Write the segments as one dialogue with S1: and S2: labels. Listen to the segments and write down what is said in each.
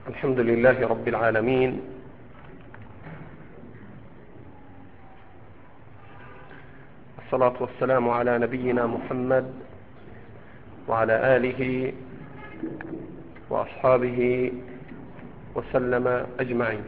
S1: الحمد لله رب العالمين، الصلاة والسلام على نبينا محمد وعلى آله وأصحابه وسلم أجمعين.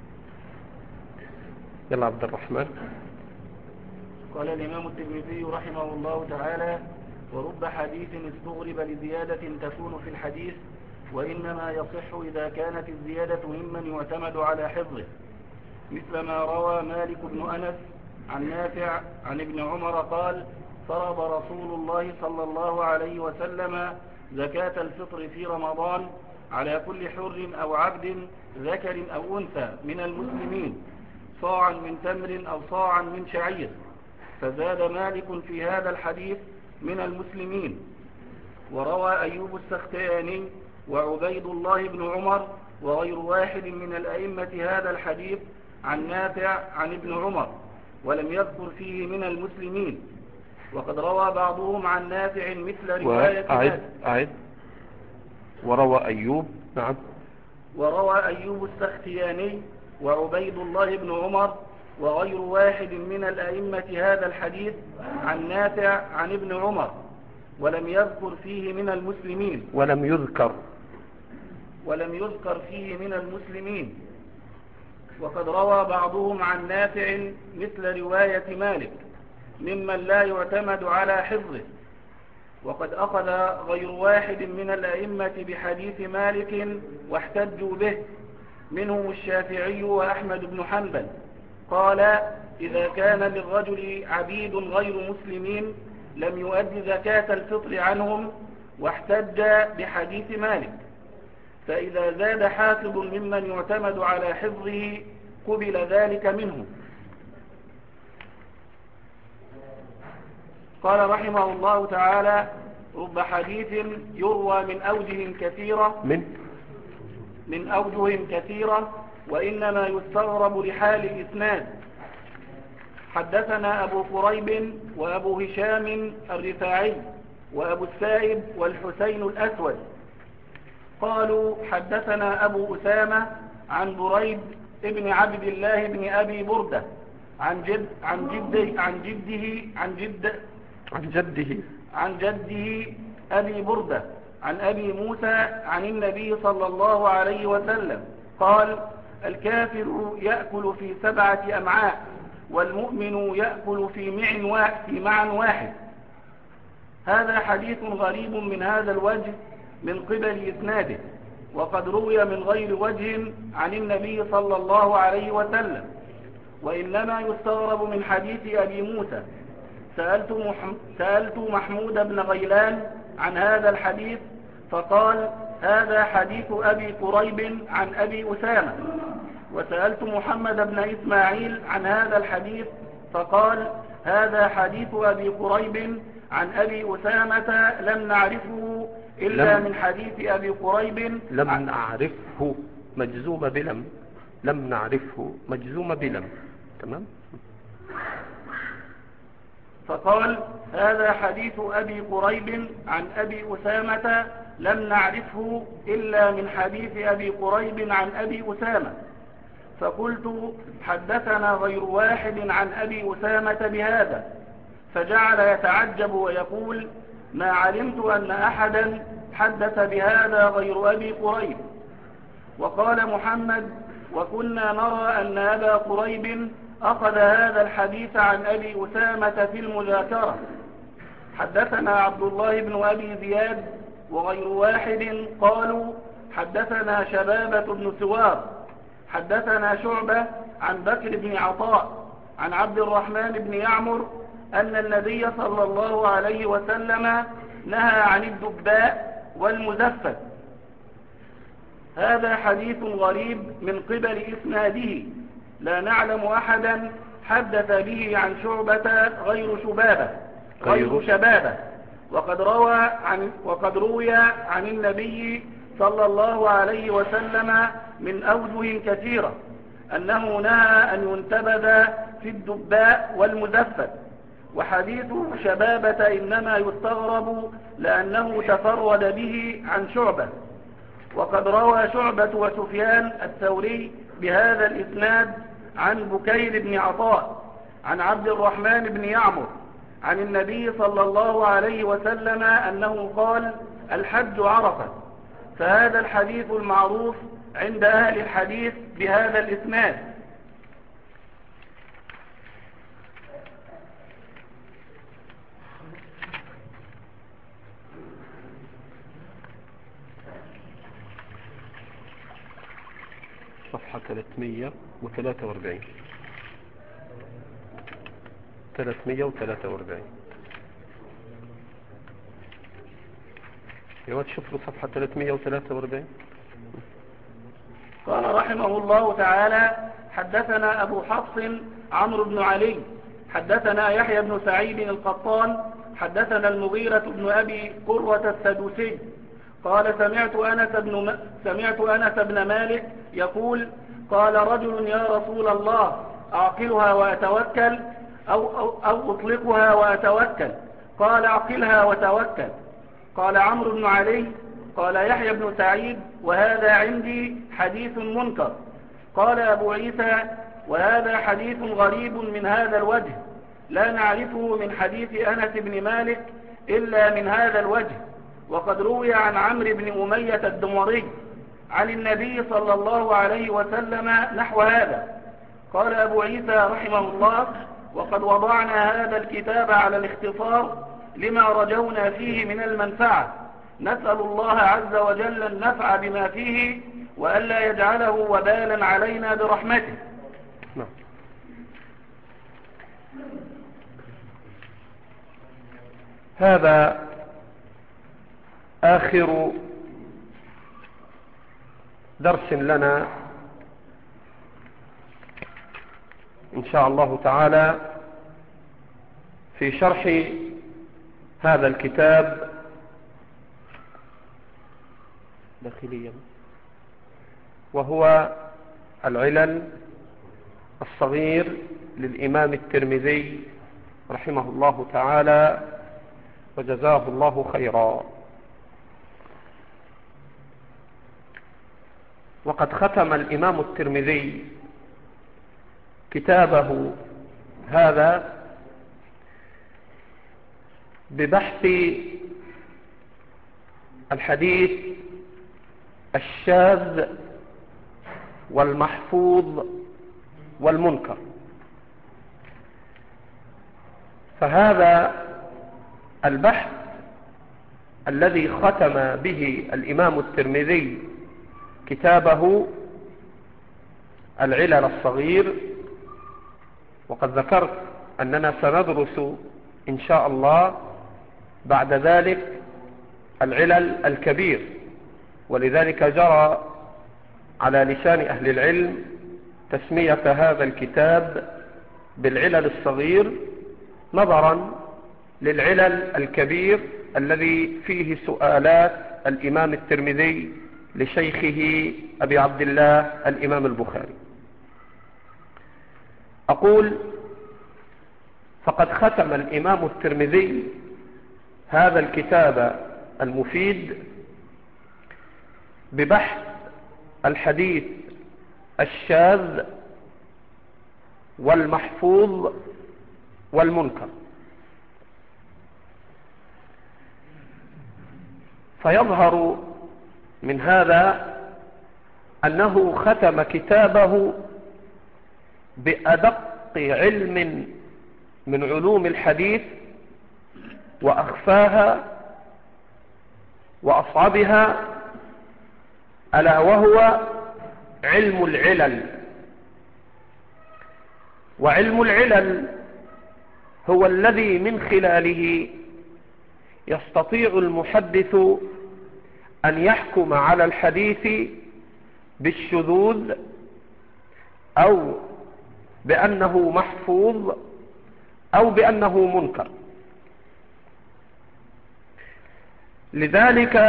S1: يلا عبد الرحمن.
S2: قال الإمام الترمذي رحمه الله تعالى: ورب حديث استغرب لزيادة تكون في الحديث، وإنما يصح إذا كانت الزيادة ممن يعتمد على حفظه، مثل ما روى مالك بن أنس عن نافع عن ابن عمر قال: فرض رسول الله صلى الله عليه وسلم زكاة الفطر في رمضان على كل حر أو عبد ذكر أو أنثى من المسلمين صاعا من تمر أو صاعا من شعير، فزاد مالك في هذا الحديث من المسلمين. وروى أيوب السختياني وعبيد الله بن عمر وغير واحد من الأئمة هذا الحديث عن نافع عن ابن عمر، ولم يذكر فيه من المسلمين. وقد روى بعضهم عن نافع مثل رواية
S1: أعد. وروى أيوب. نعم.
S2: وروى أيوب السختياني وعبيد الله بن عمر وغير واحد من الأئمة هذا الحديث عن نافع عن ابن عمر، ولم يذكر فيه من المسلمين. ولم يذكر فيه من المسلمين. وقد روى بعضهم عن نافع مثل رواية مالك ممن لا يعتمد على حفظه. وقد أخذ غير واحد من الأئمة بحديث مالك واحتجوا به، منهم الشافعي وأحمد بن حنبل. قال: إذا كان للرجل عبيد غير مسلمين لم يؤد زكاة الفطر عنهم، واحتج بحديث مالك. فإذا زاد حافظ ممن يعتمد على حفظه قبل ذلك منه. قال رحمه الله تعالى: رب حديث يروى من أوجه كثيرة وإنما يستغرب لحال الإسناد. حدثنا أبو قريب وأبو هشام الرفاعي وأبو السائب والحسين الأسود قالوا: حدثنا أبو أسامة عن بريد ابن عبد الله بن أبي بردة عن جده أبي بردة عن أبي موسى عن النبي صلى الله عليه وسلم قال: الكافر يأكل في 7 أمعاء، والمؤمن يأكل في معا واحد. هذا حديث غريب من هذا الوجه من قبل إسناده، وقد روي من غير وجه عن النبي صلى الله عليه وسلم، وإنما يستغرب من حديث أبي موسى. سألت محمود بن غيلان عن هذا الحديث فقال: هذا حديث أبي قريب عن أبي أسامة. وسألت محمد بن إسماعيل عن هذا الحديث فقال: هذا حديث أبي قريب عن أبي أسامة لم نعرفه إلا من حديث أبي قريب.
S1: لم نعرفه مجزومة بلم. لم نعرفه مجزومة بلم. تمام.
S2: فقال: هذا حديث أبي قريب عن أبي أسامة لم نعرفه إلا من حديث أبي قريب عن أبي أسامة. فقلت: حدثنا غير واحد عن أبي أسامة بهذا. فجعل يتعجب ويقول: ما علمت أن أحدا حدث بهذا غير أبي قريب. وقال محمد: وكنا نرى أن أبا قريب أخذ هذا الحديث عن أبي أسامة في المذاكرة. حدثنا عبد الله بن أبي زياد وغير واحد قالوا: حدثنا شبابة بن سوار حدثنا شعبة عن بكر بن عطاء عن عبد الرحمن بن يعمر أن النبي صلى الله عليه وسلم نهى عن الدباء والمزفت. هذا حديث غريب من قبل إسناده، لا نعلم أحدا حدث به عن شعبة غير شبابة. وقد روي عن النبي صلى الله عليه وسلم من أوجه كثيرة أنه نهى أن ينتبذ في الدباء والمزفت. وحديث شبابة إنما يستغرب لأنه تفرد به عن شعبة. وقد روى شعبة وسفيان الثوري بهذا الإسناد عن بكير بن عطاء عن عبد الرحمن بن يعمر عن النبي صلى الله عليه وسلم أنه قال: الحج عرفة. فهذا الحديث المعروف عند أهل الحديث بهذا الإسناد.
S1: صفحة 343. 343 يا تشوف له صفحة 343.
S2: قال رحمه الله تعالى: حدثنا أبو حفص عمرو بن علي حدثنا يحيى بن سعيد القطان حدثنا المغيرة بن أبي قرة السدوسي قال: سمعت أنس بن مالك يقول: قال رجل: يا رسول الله، أعقلها وأتوكل أو أطلقها وأتوكل؟ قال: أعقلها وتوكل. قال عمرو بن علي: قال يحيى بن سعيد: وهذا عندي حديث منكر. قال أبو عيسى: وهذا حديث غريب من هذا الوجه، لا نعرفه من حديث أنس بن مالك إلا من هذا الوجه، وقد روي عن عمرو بن أمية الدمري عن النبي صلى الله عليه وسلم نحو هذا. قال أبو عيسى رحمه الله: وقد وضعنا هذا الكتاب على الاختصار لما رجونا فيه من المنفعة، نسأل الله عز وجل النفع بما فيه وألا يجعله وبالا علينا برحمته.
S1: هذا آخر درس لنا إن شاء الله تعالى في شرح هذا الكتاب داخليا، وهو العلل الصغير للإمام الترمذي رحمه الله تعالى وجزاه الله خيرا. وقد ختم الإمام الترمذي كتابه هذا ببحث الحديث الشاذ والمحفوظ والمنكر. فهذا البحث الذي ختم به الإمام الترمذي كتابه العلل الصغير، وقد ذكرت أننا سندرس إن شاء الله بعد ذلك العلل الكبير، ولذلك جرى على لسان أهل العلم تسمية هذا الكتاب بالعلل الصغير نظرا للعلل الكبير الذي فيه سؤالات الإمام الترمذي لشيخه أبي عبد الله الإمام البخاري. أقول: فقد ختم الإمام الترمذي هذا الكتاب المفيد ببحث الحديث الشاذ والمحفوظ والمنكر. فيظهر من هذا أنه ختم كتابه بأدق علم من علوم الحديث وأخفاها وأصعبها، ألا وهو علم العلل. وعلم العلل هو الذي من خلاله يستطيع المحدث أن يحكم على الحديث بالشذوذ أو بأنه محفوظ أو بأنه منكر. لذلك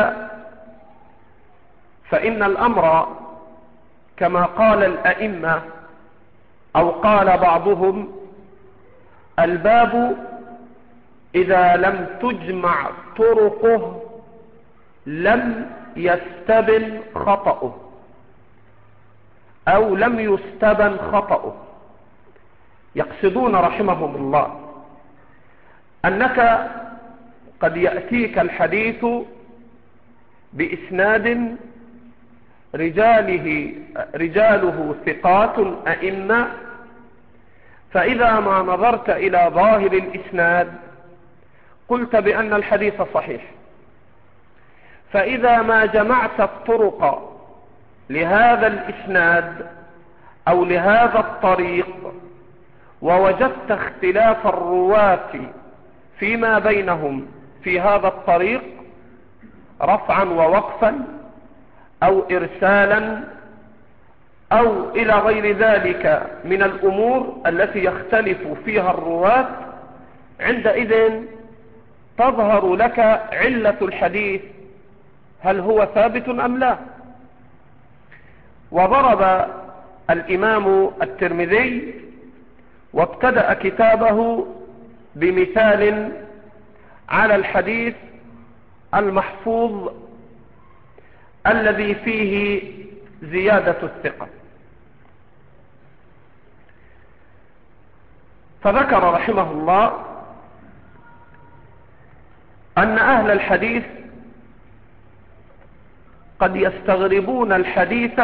S1: فإن الأمر كما قال الأئمة أو قال بعضهم: الباب إذا لم تجمع طرقه لم يستبن خطأه أو لم يستبن خطأه. يقصدون رحمهم الله أنك قد يأتيك الحديث بإسناد رجاله ثقات أئمة، فإذا ما نظرت إلى ظاهر الإسناد قلت بأن الحديث صحيح، فإذا ما جمعت الطرق لهذا الإسناد أو لهذا الطريق ووجدت اختلاف الرواة فيما بينهم في هذا الطريق رفعا ووقفا أو إرسالا أو إلى غير ذلك من الأمور التي يختلف فيها الرواة، عندئذ تظهر لك علة الحديث هل هو ثابت أم لا. وضرب الإمام الترمذي وابتدأ كتابه بمثال على الحديث المحفوظ الذي فيه زيادة الثقة، فذكر رحمه الله أن أهل الحديث قد يستغربون الحديث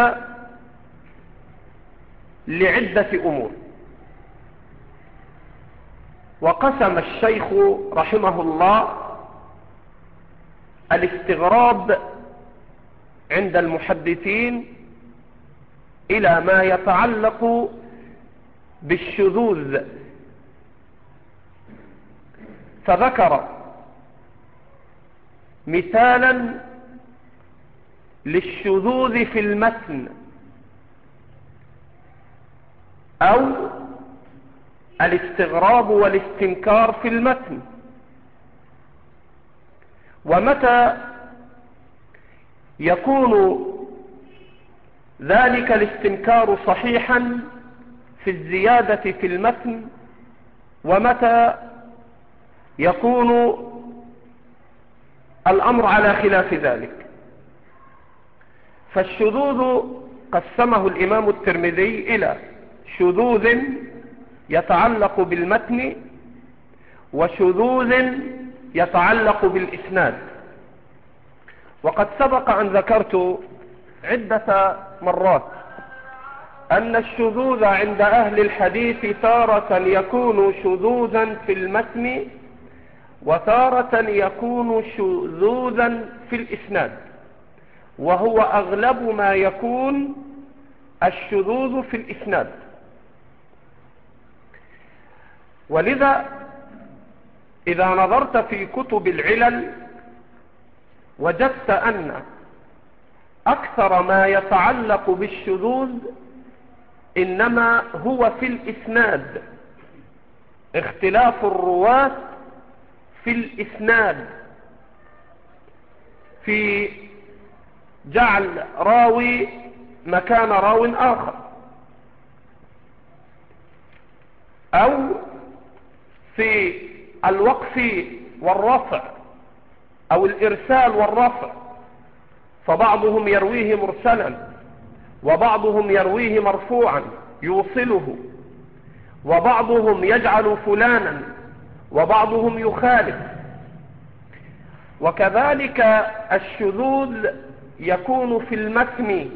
S1: لعدة أمور. وقسم الشيخ رحمه الله الاستغراب عند المحدثين إلى ما يتعلق بالشذوذ، فذكر مثالا للشذوذ في المتن أو الاستغراب والاستنكار في المتن. ومتى يكون ذلك الاستنكار صحيحا في الزيادة في المتن، ومتى يكون الأمر على خلاف ذلك. فالشذوذ قسمه الإمام الترمذي إلى شذوذ يتعلق بالمتن وشذوذ يتعلق بالإسناد. وقد سبق أن ذكرت عدة مرات أن الشذوذ عند أهل الحديث تارة يكون شذوذا في المتن وتارة يكون شذوذا في الإسناد، وهو أغلب ما يكون الشذوذ في الإسناد. ولذا إذا نظرت في كتب العلل وجدت أن أكثر ما يتعلق بالشذوذ إنما هو في الإسناد، اختلاف الرواة في الإسناد، في جعل راوي مكان راو آخر، أو في الوقف والرفع أو الإرسال والرفع، فبعضهم يرويه مرسلا وبعضهم يرويه مرفوعا يوصله، وبعضهم يجعل فلانا وبعضهم يخالف. وكذلك الشذوذ يكون في المتن،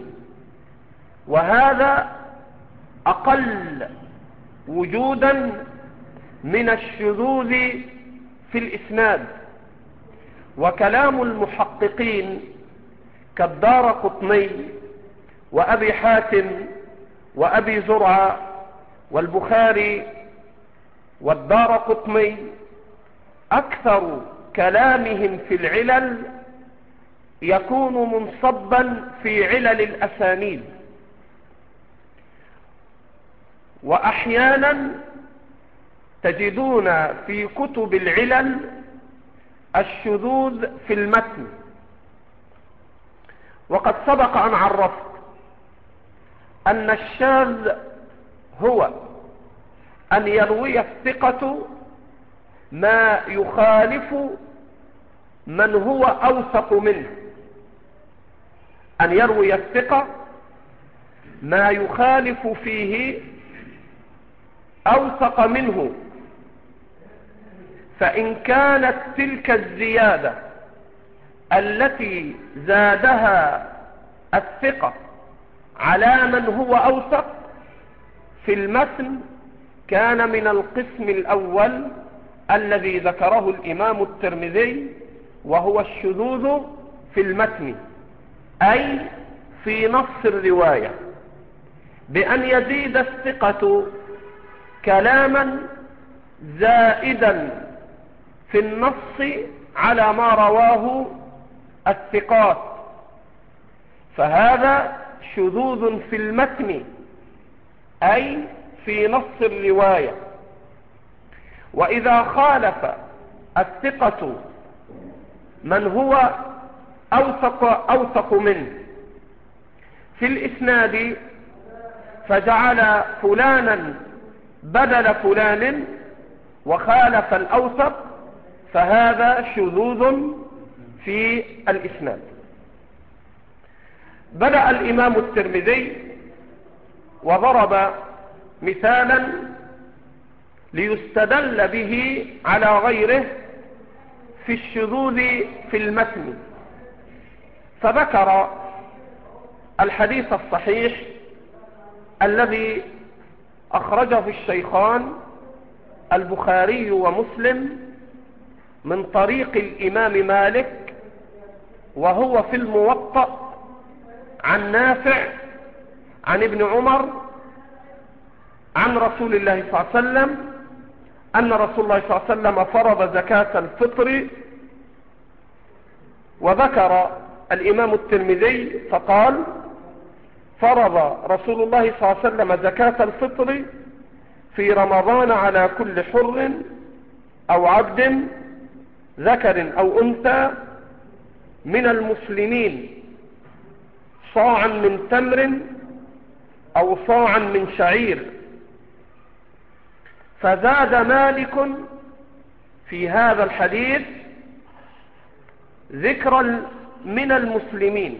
S1: وهذا أقل وجودا من الشذوذ في الإسناد. وكلام المحققين كالدارقطني وأبي حاتم وأبي زرعة والبخاري والدارقطني أكثر كلامهم في العلل يكون منصبا في علل الأسانيد، وأحيانا تجدون في كتب العلل الشذوذ في المتن. وقد سبق أن عرفت أن الشاذ هو أن يروي الثقة ما يخالف من هو أوثق منه، أن يروي الثقة ما يخالف فيه أوثق منه، فإن كانت تلك الزيادة التي زادها الثقة على من هو أوثق في المتن كان من القسم الأول الذي ذكره الإمام الترمذي، وهو الشذوذ في المتن، أي في نص الرواية، بأن يزيد الثقة كلاما زائدا في النص على ما رواه الثقات، فهذا شذوذ في المتن أي في نص الرواية. وإذا خالف الثقة من هو أوثق منه في الإسناد فجعل فلانا بدل فلان وخالف الأوثق، فهذا شذوذ في الإسناد. بدأ الإمام الترمذي وضرب مثالا ليستدل به على غيره في الشذوذ في المتن، فذكر الحديث الصحيح الذي أخرجه الشيخان البخاري ومسلم من طريق الإمام مالك، وهو في الموطأ عن نافع عن ابن عمر عن رسول الله صلى الله عليه وسلم أن رسول الله صلى الله عليه وسلم فرض زكاة الفطر. وذكر الإمام الترمذي فقال: فرض رسول الله صلى الله عليه وسلم زكاة الفطر في رمضان على كل حر أو عبد ذكر أو أنثى من المسلمين صاعا من تمر أو صاعا من شعير. فزاد مالك في هذا الحديث ذكرا من المسلمين،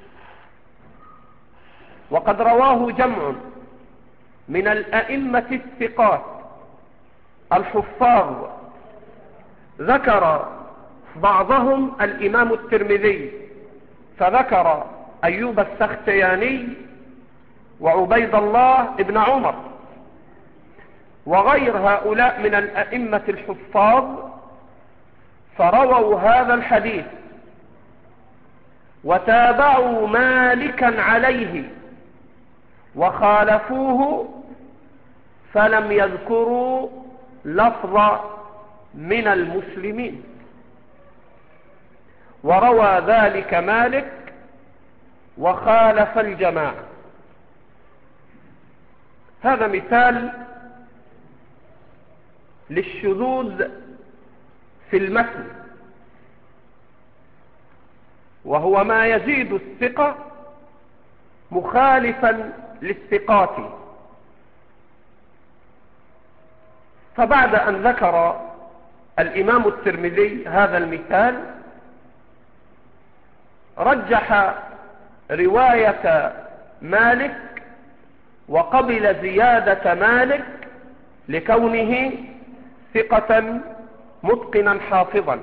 S1: وقد رواه جمع من الأئمة الثقات الحفاظ، ذكر بعضهم الإمام الترمذي فذكر أيوب السختياني وعبيد الله ابن عمر، وغير هؤلاء من الأئمة الحفاظ فرووا هذا الحديث وتابعوا مالكا عليه وخالفوه، فلم يذكروا لفظ من المسلمين، وروى ذلك مالك وخالف الجماعة. هذا مثال للشذوذ في المتن، وهو ما يزيد الثقة مخالفا للثقات. فبعد أن ذكر الإمام الترمذي هذا المثال رجح رواية مالك وقبل زيادة مالك لكونه ثقة متقنا حافظا،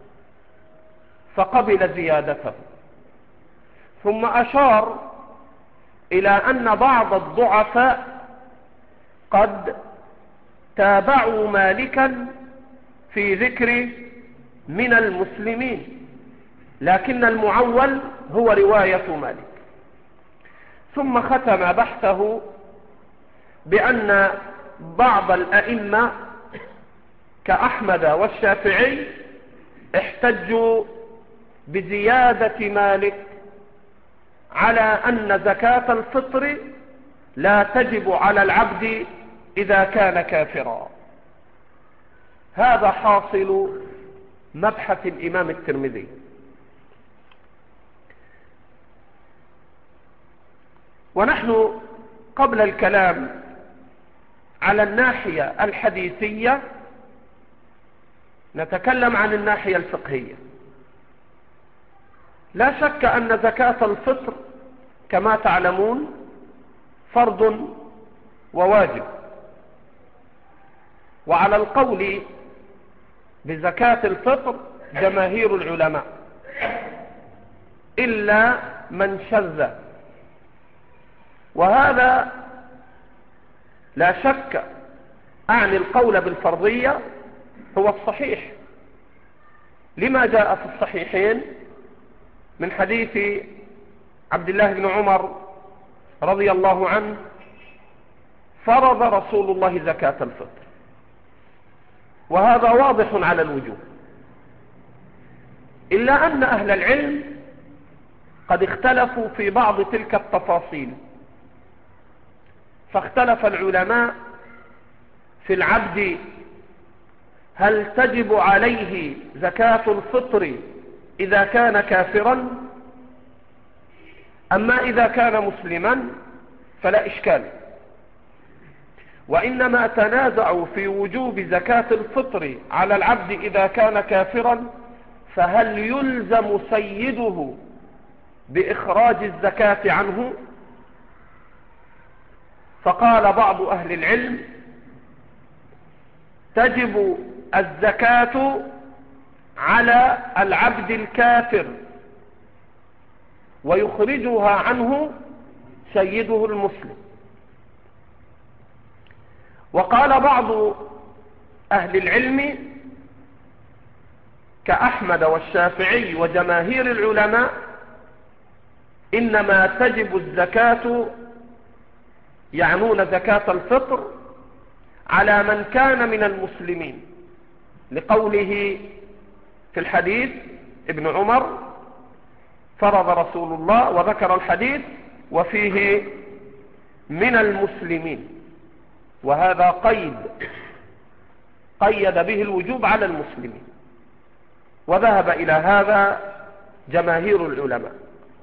S1: فقبل زيادته. ثم أشار إلى أن بعض الضعفاء قد تابعوا مالكا في ذكر من المسلمين، لكن المعول هو رواية مالك. ثم ختم بحثه بأن بعض الأئمة كأحمد والشافعي احتجوا بزيادة مالك على أن زكاة الفطر لا تجب على العبد إذا كان كافرا. هذا حاصل مبحث الإمام الترمذي. ونحن قبل الكلام على الناحية الحديثية نتكلم عن الناحية الفقهية. لا شك أن زكاة الفطر كما تعلمون فرض وواجب، وعلى القول بزكاة الفطر جماهير العلماء إلا من شذ، وهذا لا شك أعني القول بالفرضية هو الصحيح، لما جاء في الصحيحين من حديث عبد الله بن عمر رضي الله عنه: فرض رسول الله زكاة الفطر، وهذا واضح على الوجوب، إلا أن أهل العلم قد اختلفوا في بعض تلك التفاصيل، فاختلف العلماء في العبد هل تجب عليه زكاة الفطر إذا كان كافرا، أما إذا كان مسلما فلا إشكال، وإنما تنازعوا في وجوب زكاة الفطر على العبد إذا كان كافرا، فهل يلزم سيده بإخراج الزكاة عنه؟ فقال بعض أهل العلم: تجب الزكاة على العبد الكافر ويخرجها عنه سيده المسلم. وقال بعض أهل العلم كأحمد والشافعي وجماهير العلماء: إنما تجب الزكاة، يعنون زكاة الفطر، على من كان من المسلمين، لقوله في الحديث ابن عمر: فرض رسول الله، وذكر الحديث وفيه من المسلمين، وهذا قيد به الوجوب على المسلمين، وذهب إلى هذا جماهير العلماء.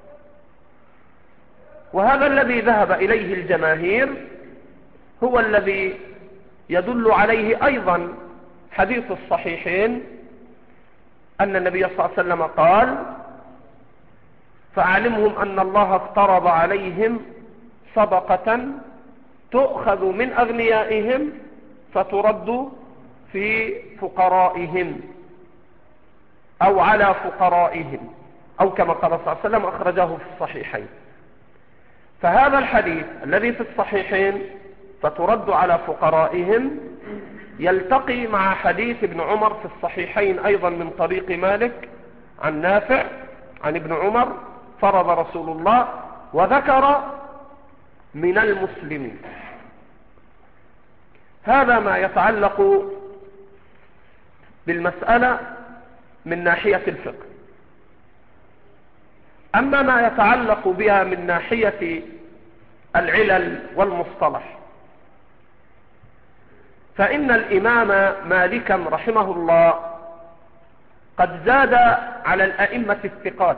S1: وهذا الذي ذهب إليه الجماهير هو الذي يدل عليه أيضا حديث الصحيحين، أن النبي صلى الله عليه وسلم قال: فأعلمهم أن الله افترض عليهم صدقة تؤخذ من أغنيائهم فترد في فقرائهم أو على فقرائهم، أو كما قال صلى الله عليه وسلم، أخرجه في الصحيحين. فهذا الحديث الذي في الصحيحين فترد على فقرائهم يلتقي مع حديث ابن عمر في الصحيحين أيضا من طريق مالك عن نافع عن ابن عمر: فرض رسول الله، وذكر من المسلمين. هذا ما يتعلق بالمسألة من ناحية الفقه. أما ما يتعلق بها من ناحية العلل والمصطلح، فإن الإمام مالكا رحمه الله قد زاد على الأئمة الثقات،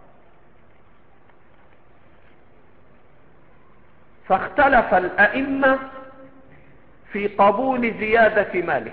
S1: فاختلف الأئمة في قبول زيادة مالك.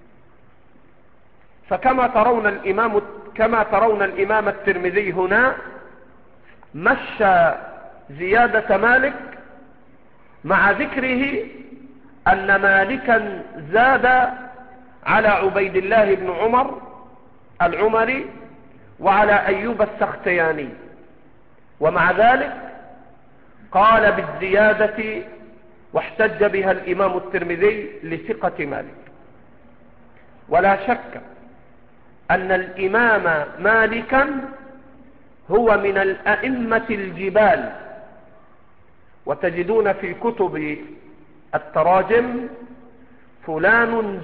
S1: فكما ترون الإمام الترمذي هنا مشى زيادة مالك مع ذكره أن مالكا زاد على عبيد الله بن عمر العمري وعلى أيوب السختياني، ومع ذلك قال بالزيادة واحتج بها الإمام الترمذي لثقة مالك. ولا شك أن الإمام مالكا هو من الأئمة الجبال، وتجدون في كتب التراجم: فلان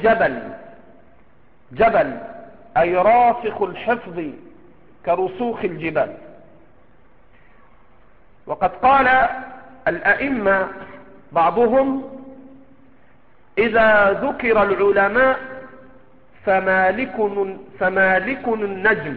S1: جبل أي راسخ الحفظ كرسوخ الجبال. وقد قال الأئمة بعضهم: إذا ذكر العلماء فمالك النجم.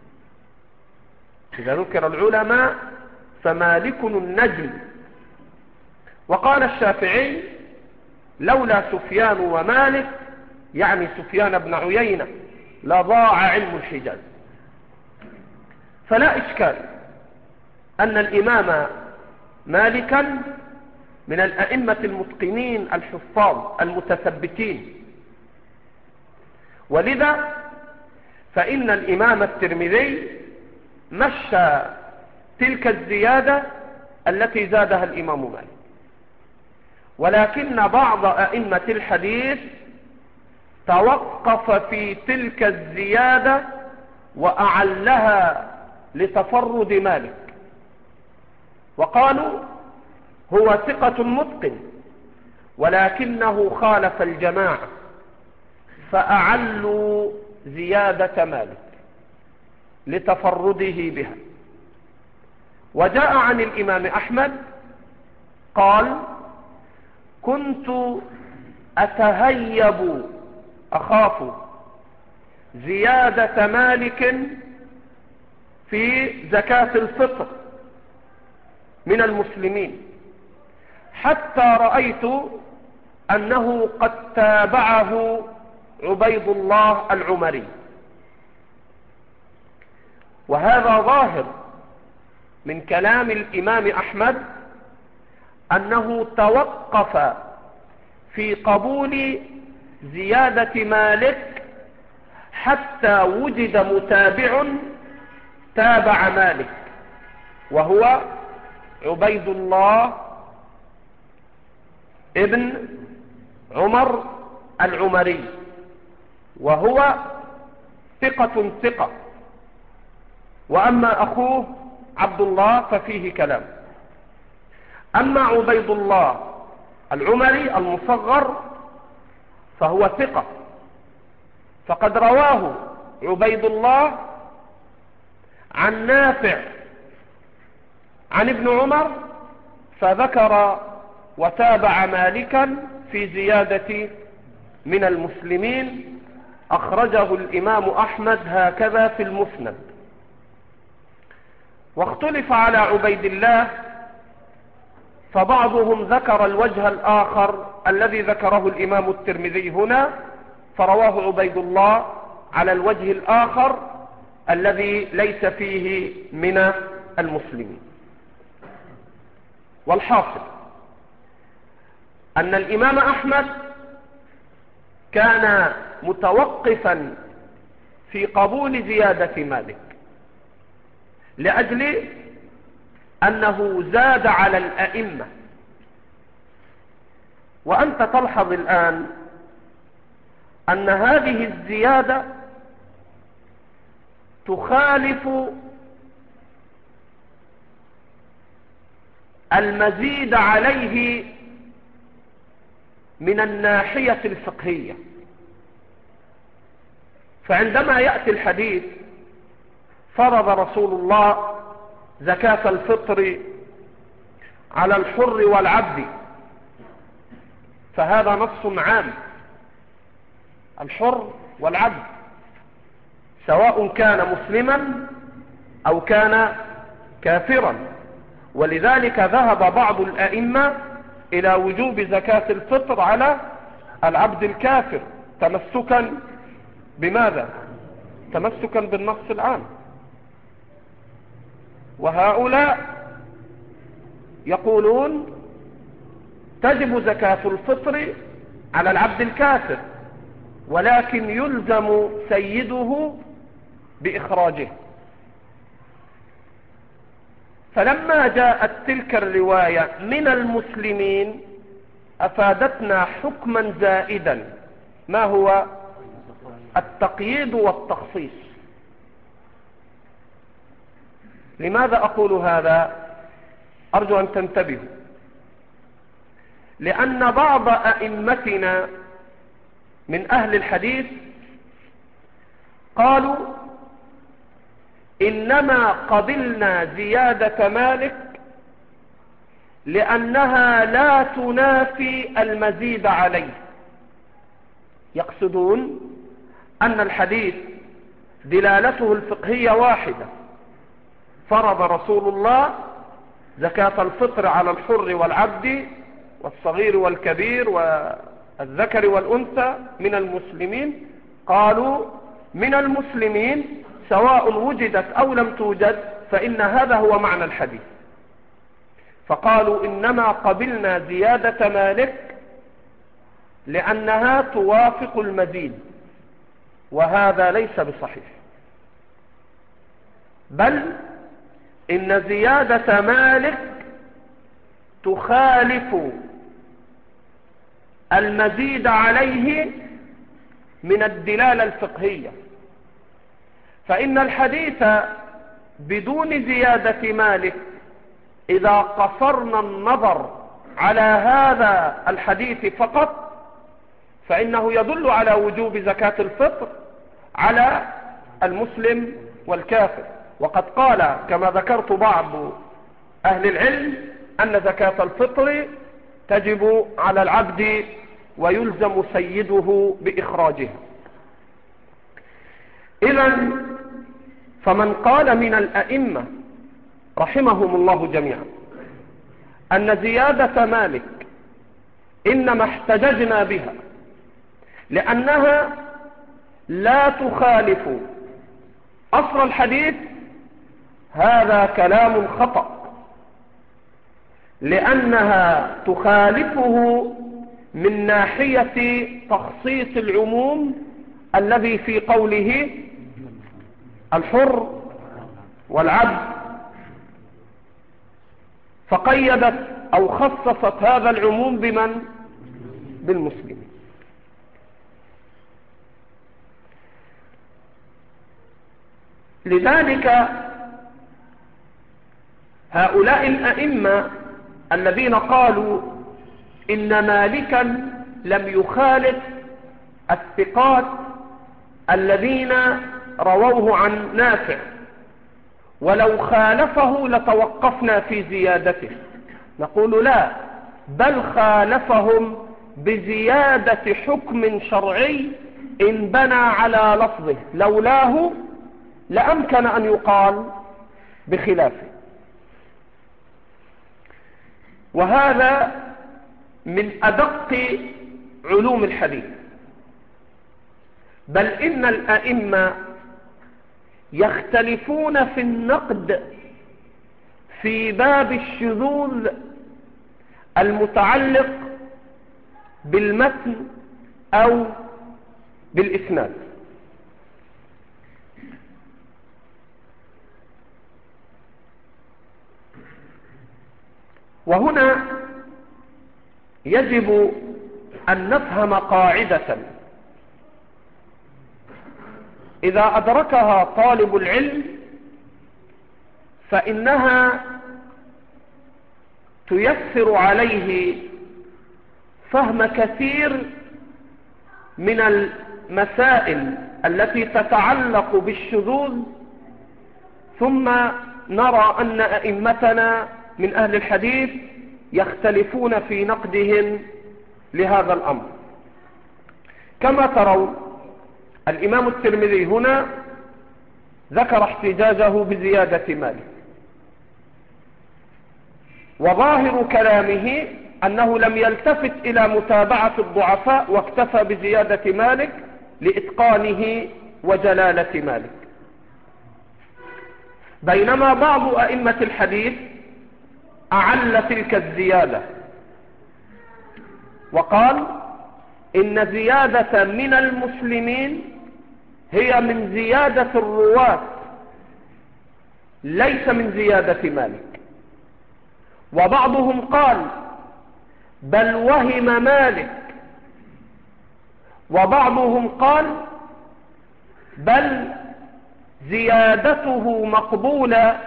S1: إذا ذكر العلماء فمالك النجم. وقال الشافعي: لولا سفيان ومالك، يعني سفيان بن عيينة، لضاع علم الحجاز. فلا إشكال أن الإمام مالكا من الأئمة المتقنين الحفاظ المتثبتين، ولذا فإن الإمام الترمذي مشى تلك الزيادة التي زادها الإمام مالك، ولكن بعض أئمة الحديث توقف في تلك الزيادة وأعلها لتفرد مالك، وقالوا هو ثقة متقن ولكنه خالف الجماعة فأعلوا زيادة مالك لتفرده بها. وجاء عن الإمام أحمد قال: كنت أتهيب أخاف زيادة مالك في زكاة الفطر من المسلمين حتى رأيت أنه قد تابعه عبيد الله العمري. وهذا ظاهر من كلام الإمام أحمد أنه توقف في قبول زيادة مالك حتى وجد متابع تابع مالك، وهو عبيد الله ابن عمر العمري، وهو ثقة. وأما أخوه عبد الله ففيه كلام. أما عبيد الله العمري المصغر فهو ثقة، فقد رواه عبيد الله عن نافع عن ابن عمر فذكر وتابع مالكا في زيادة من المسلمين. أخرجه الإمام أحمد هكذا في المسند. واختلف على عبيد الله، فبعضهم ذكر الوجه الآخر الذي ذكره الإمام الترمذي هنا، فرواه عبيد الله على الوجه الآخر الذي ليس فيه من المسلمين. والحاصل أن الإمام أحمد كان متوقفا في قبول زيادة مالك لأجل أنه زاد على الأئمة. وأنت تلحظ الآن أن هذه الزيادة تخالف المزيد عليه من الناحية الفقهية. فعندما يأتي الحديث: فرض رسول الله زكاة الفطر على الحر والعبد، فهذا نص عام، الحر والعبد سواء كان مسلما أو كان كافرا. ولذلك ذهب بعض الأئمة إلى وجوب زكاة الفطر على العبد الكافر تمسكا بماذا؟ تمسكا بالنص العام. وهؤلاء يقولون تجب زكاة الفطر على العبد الكافر، ولكن يلزم سيده بإخراجه. فلما جاءت تلك الرواية من المسلمين أفادتنا حكما زائدا، ما هو؟ التقييد والتخصيص. لماذا أقول هذا؟ أرجو أن تنتبهوا. لأن بعض أئمتنا من أهل الحديث قالوا إنما قبلنا زيادة مالك لأنها لا تنافي المزيد عليه. يقصدون أن الحديث دلالته الفقهية واحدة: فرض رسول الله زكاة الفطر على الحر والعبد والصغير والكبير والذكر والأنثى من المسلمين. قالوا من المسلمين سواء وجدت أو لم توجد، فإن هذا هو معنى الحديث. فقالوا إنما قبلنا زيادة مالك لأنها توافق المزيد، وهذا ليس بصحيح، بل إن زيادة مالك تخالف المزيد عليه من الدلالة الفقهية، فإن الحديث بدون زيادة مالك إذا قصرنا النظر على هذا الحديث فقط فإنه يدل على وجوب زكاة الفطر على المسلم والكافر. وقد قال كما ذكرت بعض أهل العلم أن زكاة الفطر تجب على العبد ويلزم سيده بإخراجها. إذن فمن قال من الأئمة رحمهم الله جميعا أن زيادة مالك إنما احتججنا بها لأنها لا تخالف أصل الحديث، هذا كلام خطأ، لأنها تخالفه من ناحية تخصيص العموم الذي في قوله الحر والعبد، فقيدت أو خصصت هذا العموم بمن؟ بالمسلمين. لذلك هؤلاء الأئمة الذين قالوا إن مالكا لم يخالف الثقات الذين رووه عن نافع، ولو خالفه لتوقفنا في زيادته، نقول لا، بل خالفهم بزيادة حكم شرعي إن بنى على لفظه، لولاه لأمكن أن يقال بخلافه. وهذا من أدق علوم الحديث، بل إن الأئمة يختلفون في النقد في باب الشذوذ المتعلق بالمتن أو بالإسناد. وهنا يجب أن نفهم قاعدة إذا أدركها طالب العلم فإنها تيسر عليه فهم كثير من المسائل التي تتعلق بالشذوذ، ثم نرى أن أئمتنا من أهل الحديث يختلفون في نقدهم لهذا الأمر. كما ترون الإمام الترمذي هنا ذكر احتجاجه بزيادة مالك، وظاهر كلامه أنه لم يلتفت إلى متابعة الضعفاء واكتفى بزيادة مالك لإتقانه وجلالة مالك، بينما بعض أئمة الحديث أعل تلك الزيادة وقال إن زيادة من المسلمين هي من زيادة الرواة ليس من زيادة مالك. وبعضهم قال بل وهم مالك، وبعضهم قال بل زيادته مقبولة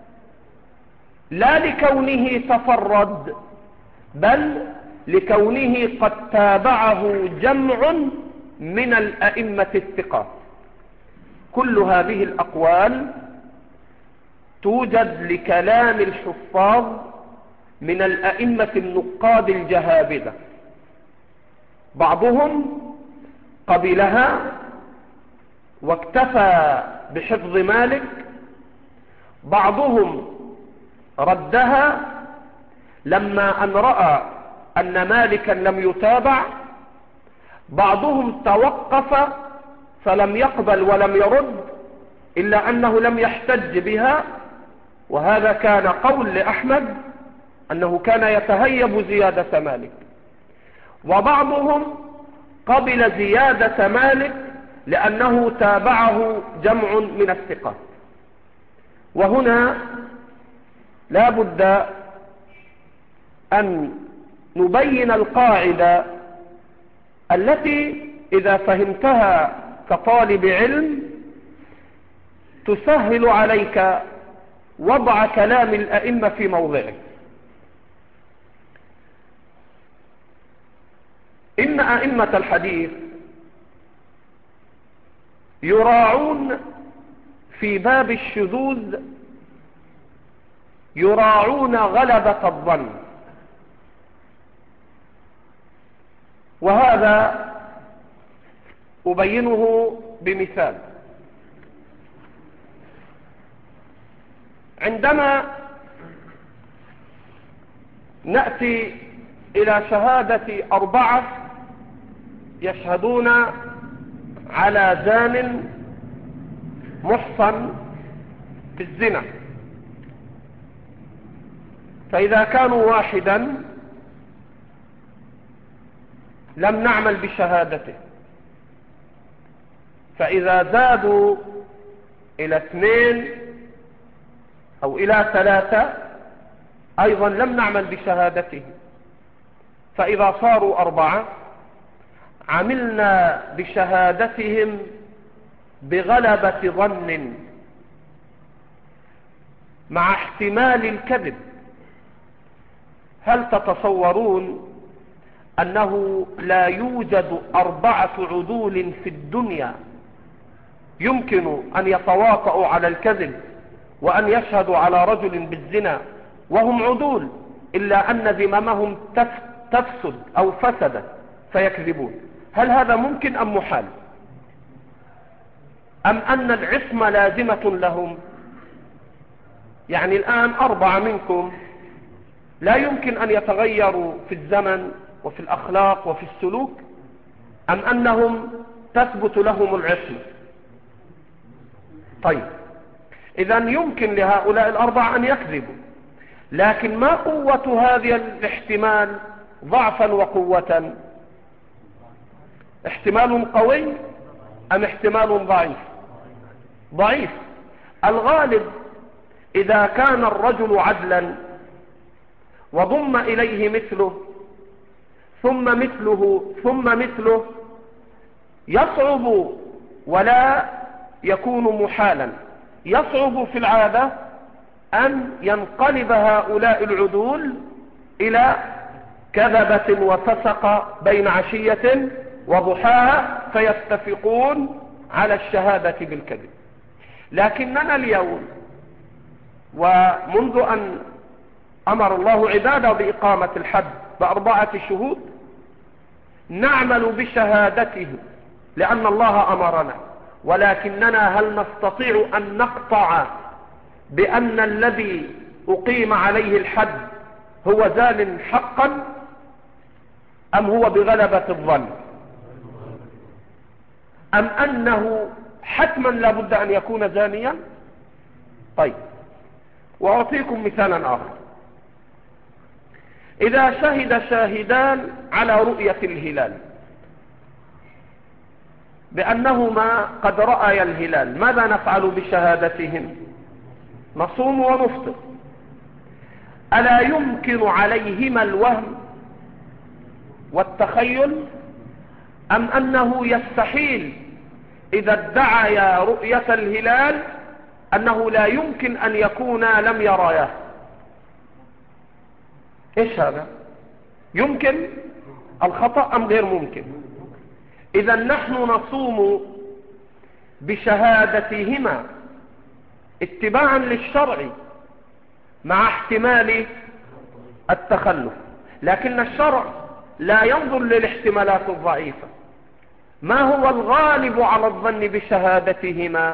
S1: لا لكونه تفرد بل لكونه قد تابعه جمع من الأئمة الثقات. كل هذه الأقوال توجد لكلام الحفاظ من الأئمة النقاد الجهابذة، بعضهم قبلها واكتفى بحفظ مالك، بعضهم ردها لما أن رأى أن مالكا لم يتابع، بعضهم توقف فلم يقبل ولم يرد إلا أنه لم يحتج بها، وهذا كان قول لأحمد أنه كان يتهيب زيادة مالك، وبعضهم قبل زيادة مالك لأنه تابعه جمع من الثقات. وهنا لا بد أن نبين القاعدة التي إذا فهمتها كطالب علم تسهل عليك وضع كلام الأئمة في موضعه. إن أئمة الحديث يراعون في باب الشذوذ، يراعون غلبة الظن، وهذا أبينه بمثال. عندما نأتي إلى شهادة 4 يشهدون على زان محصن بالزنا، فإذا كانوا واحدا لم نعمل بشهادته، فإذا زادوا إلى 2 أو إلى 3 أيضا لم نعمل بشهادته، فإذا صاروا 4 عملنا بشهادتهم بغلبة ظن مع احتمال الكذب. هل تتصورون أنه لا يوجد 4 عدول في الدنيا يمكن أن يتواطؤوا على الكذب وأن يشهدوا على رجل بالزنا وهم عدول، إلا أن ذممهم تفسد أو فسدت فيكذبون؟ هل هذا ممكن أم محال؟ أم أن العصمة لازمة لهم؟ يعني الآن 4 منكم لا يمكن أن يتغيروا في الزمن وفي الأخلاق وفي السلوك، أم أنهم تثبت لهم العصمة؟ طيب، إذن يمكن لهؤلاء 4 أن يكذبوا، لكن ما قوة هذا الاحتمال ضعفا وقوة؟ احتمال قوي أم احتمال ضعيف؟ ضعيف. الغالب إذا كان الرجل عدلا وضم إليه مثله ثم مثله ثم مثله يصعب ولا يكون محالا، يصعب في العادة أن ينقلب هؤلاء العدول إلى كذبة وفسق بين عشية وضحاها فيتفقون على الشهادة بالكذب. لكننا اليوم ومنذ أن أمر الله عباده بإقامة الحد ب4 شهود نعمل بشهادته لأن الله أمرنا، ولكننا هل نستطيع أن نقطع بأن الذي أقيم عليه الحد هو زان حقا أم هو بغلبة الظن، أم أنه حتما لابد أن يكون زانيا؟ طيب، وأعطيكم مثالا آخر. إذا شهد شاهدان على رؤية الهلال بأنهما قد رأيا الهلال، ماذا نفعل بشهادتهم؟ نصوم ونفطر. ألا يمكن عليهما الوهم والتخيل، أم أنه يستحيل إذا ادعيا رؤية الهلال أنه لا يمكن أن يكونا لم يراياه؟ إيش هذا؟ يمكن الخطأ أم غير ممكن؟ إذا نحن نصوم بشهادتهما اتباعا للشرع مع احتمال التخلف، لكن الشرع لا ينظر للاحتمالات الضعيفة. ما هو الغالب على الظن بشهادتهما؟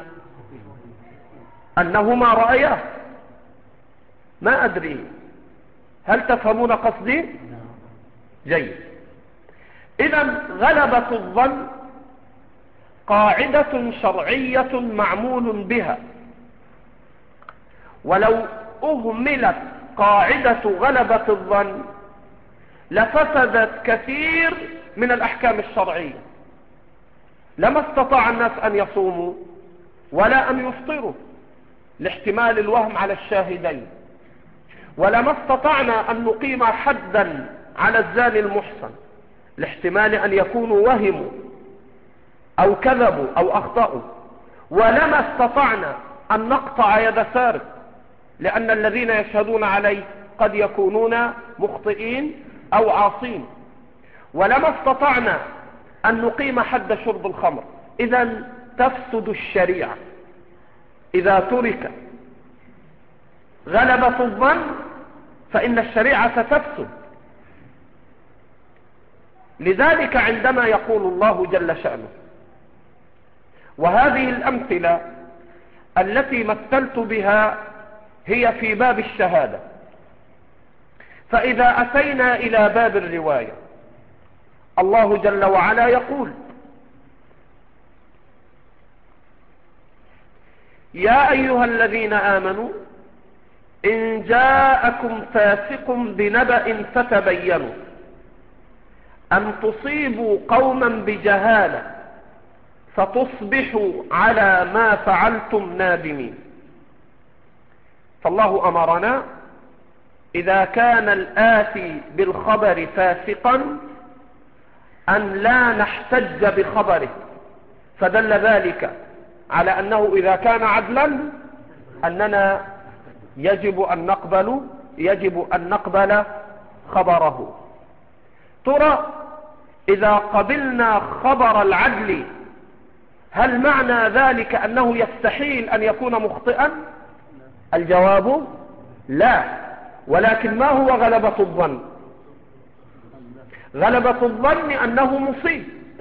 S1: أنهما رأياه. ما أدري، هل تفهمون قصدي؟ جيد. إذا غلبة الظن قاعدة شرعية معمول بها، ولو أهملت قاعدة غلبة الظن لفسدت كثير من الأحكام الشرعية. لما استطاع الناس أن يصوموا ولا أن يفطروا لاحتمال الوهم على الشاهدين، ولما استطعنا أن نقيم حدا على الزاني المحصن لاحتمال أن يكونوا وهموا أو كذبوا أو أخطأوا، ولما استطعنا أن نقطع يد سارق لأن الذين يشهدون عليه قد يكونون مخطئين أو عاصين، ولما استطعنا أن نقيم حد شرب الخمر. إذن تفسد الشريعة إذا ترك غلبة الظن، فإن الشريعة تفسد. لذلك عندما يقول الله جل شأنه: وهذه الأمثلة التي مثلت بها هي في باب الشهادة، فإذا أتينا إلى باب الرواية الله جل وعلا يقول: يا أيها الذين آمنوا إن جاءكم فاسق بنبأ فتبينوا أن تصيبوا قوما بجهالة فتصبحوا على ما فعلتم نادمين. فالله أمرنا إذا كان الآتي بالخبر فاسقا أن لا نحتج بخبره، فدل ذلك على أنه إذا كان عدلا أننا يجب أن نقبل خبره. ترى إذا قبلنا خبر العدل هل معنى ذلك أنه يستحيل أن يكون مخطئا؟ الجواب لا. ولكن ما هو غلبة الظن؟ غلبة الظن أنه مصيب،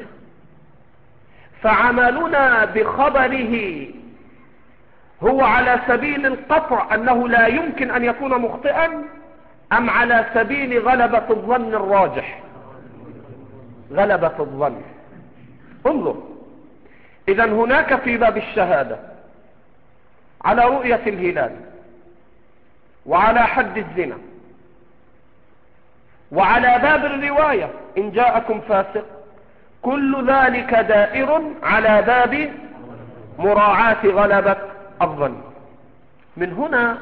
S1: فعملنا بخبره هو على سبيل القطع أنه لا يمكن أن يكون مخطئا، أم على سبيل غلبة الظن الراجح؟ غلبة الظن. انظر، إذن هناك في باب الشهادة على رؤية الهلال وعلى حد الزنا وعلى باب الرواية إن جاءكم فاسق، كل ذلك دائر على باب مراعاة غلبة الظن. من هنا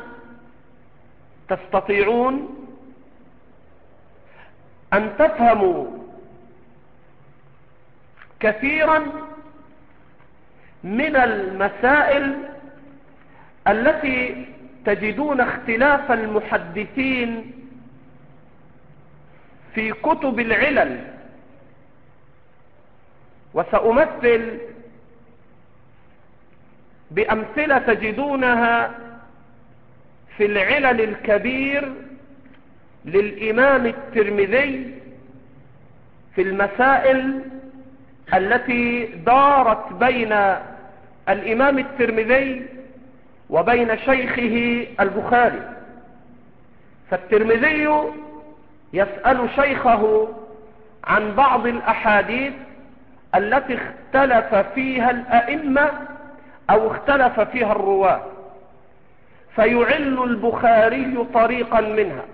S1: تستطيعون أن تفهموا كثيرا من المسائل التي تجدون اختلاف المحدثين في كتب العلل. وسأمثل بأمثلة تجدونها في العلل الكبير للإمام الترمذي في المسائل التي دارت بين الإمام الترمذي وبين شيخه البخاري. فالترمذي يسأل شيخه عن بعض الأحاديث التي اختلف فيها الأئمة أو اختلف فيها الرواة، فيعل البخاري طريقا منها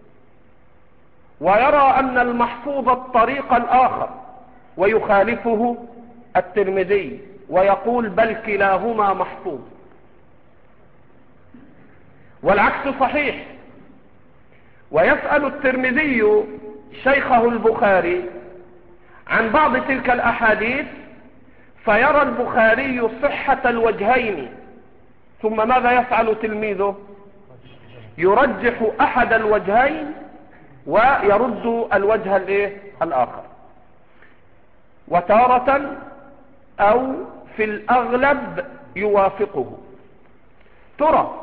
S1: ويرى أن المحفوظ الطريق الآخر ويخالفه الترمذي ويقول بل كلاهما محفوظ، والعكس صحيح. ويسأل الترمذي شيخه البخاري عن بعض تلك الأحاديث فيرى البخاري صحة الوجهين، ثم ماذا يفعل تلميذه؟ يرجح أحد الوجهين ويرد الوجه الآخر. وتارة أو في الأغلب يوافقه. ترى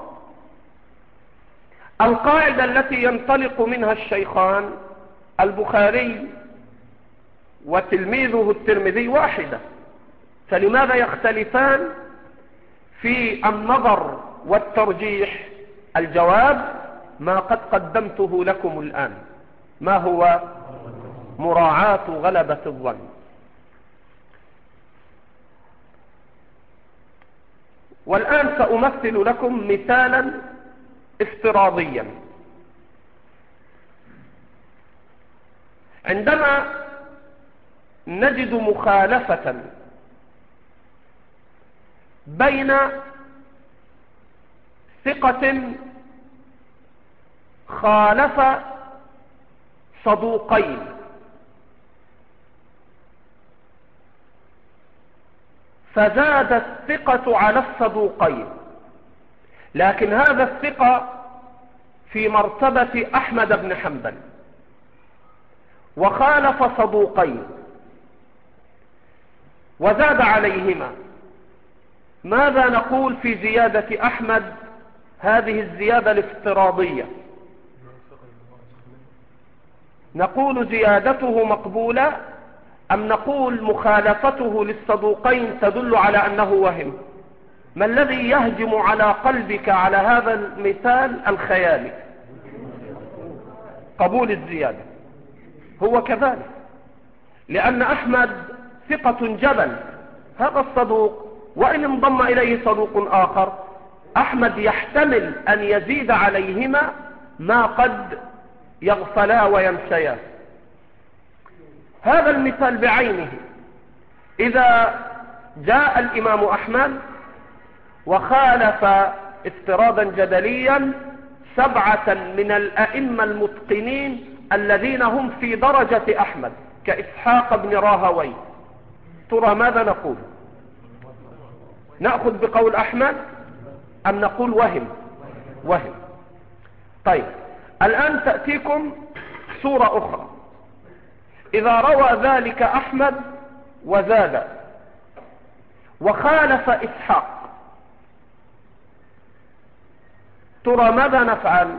S1: القاعدة التي ينطلق منها الشيخان البخاري وتلميذه الترمذي واحدة، فلماذا يختلفان في النظر والترجيح؟ الجواب ما قد قدمته لكم الآن. ما هو؟ مراعاة غلبة الظن. والآن سأمثل لكم مثالا افتراضيا عندما نجد مخالفة بين ثقة خالف صدوقين فزاد الثقة على الصدوقين، لكن هذا الثقة في مرتبة أحمد بن حنبل وخالف صدوقين وزاد عليهما، ماذا نقول في زيادة أحمد هذه الزيادة الافتراضية؟ نقول زيادته مقبولة أم نقول مخالفته للصدوقين تدل على أنه وهم؟ ما الذي يهجم على قلبك على هذا المثال الخيالي؟ قبول الزيادة. هو كذلك، لأن أحمد ثقة جبل، هذا الصدوق وإن انضم إليه صدوق آخر أحمد يحتمل أن يزيد عليهما ما قد يغفلا وينسيا. هذا المثال بعينه إذا جاء الإمام أحمد وخالف افتراضا جدليا 7 من الأئمة المتقنين الذين هم في درجة أحمد كإسحاق بن راهويه، ترى ماذا نقول؟ نأخذ بقول أحمد أم نقول وهم؟ طيب، الآن تأتيكم صورة أخرى. إذا روى ذلك أحمد وزاد وخالف إسحاق، ترى ماذا نفعل؟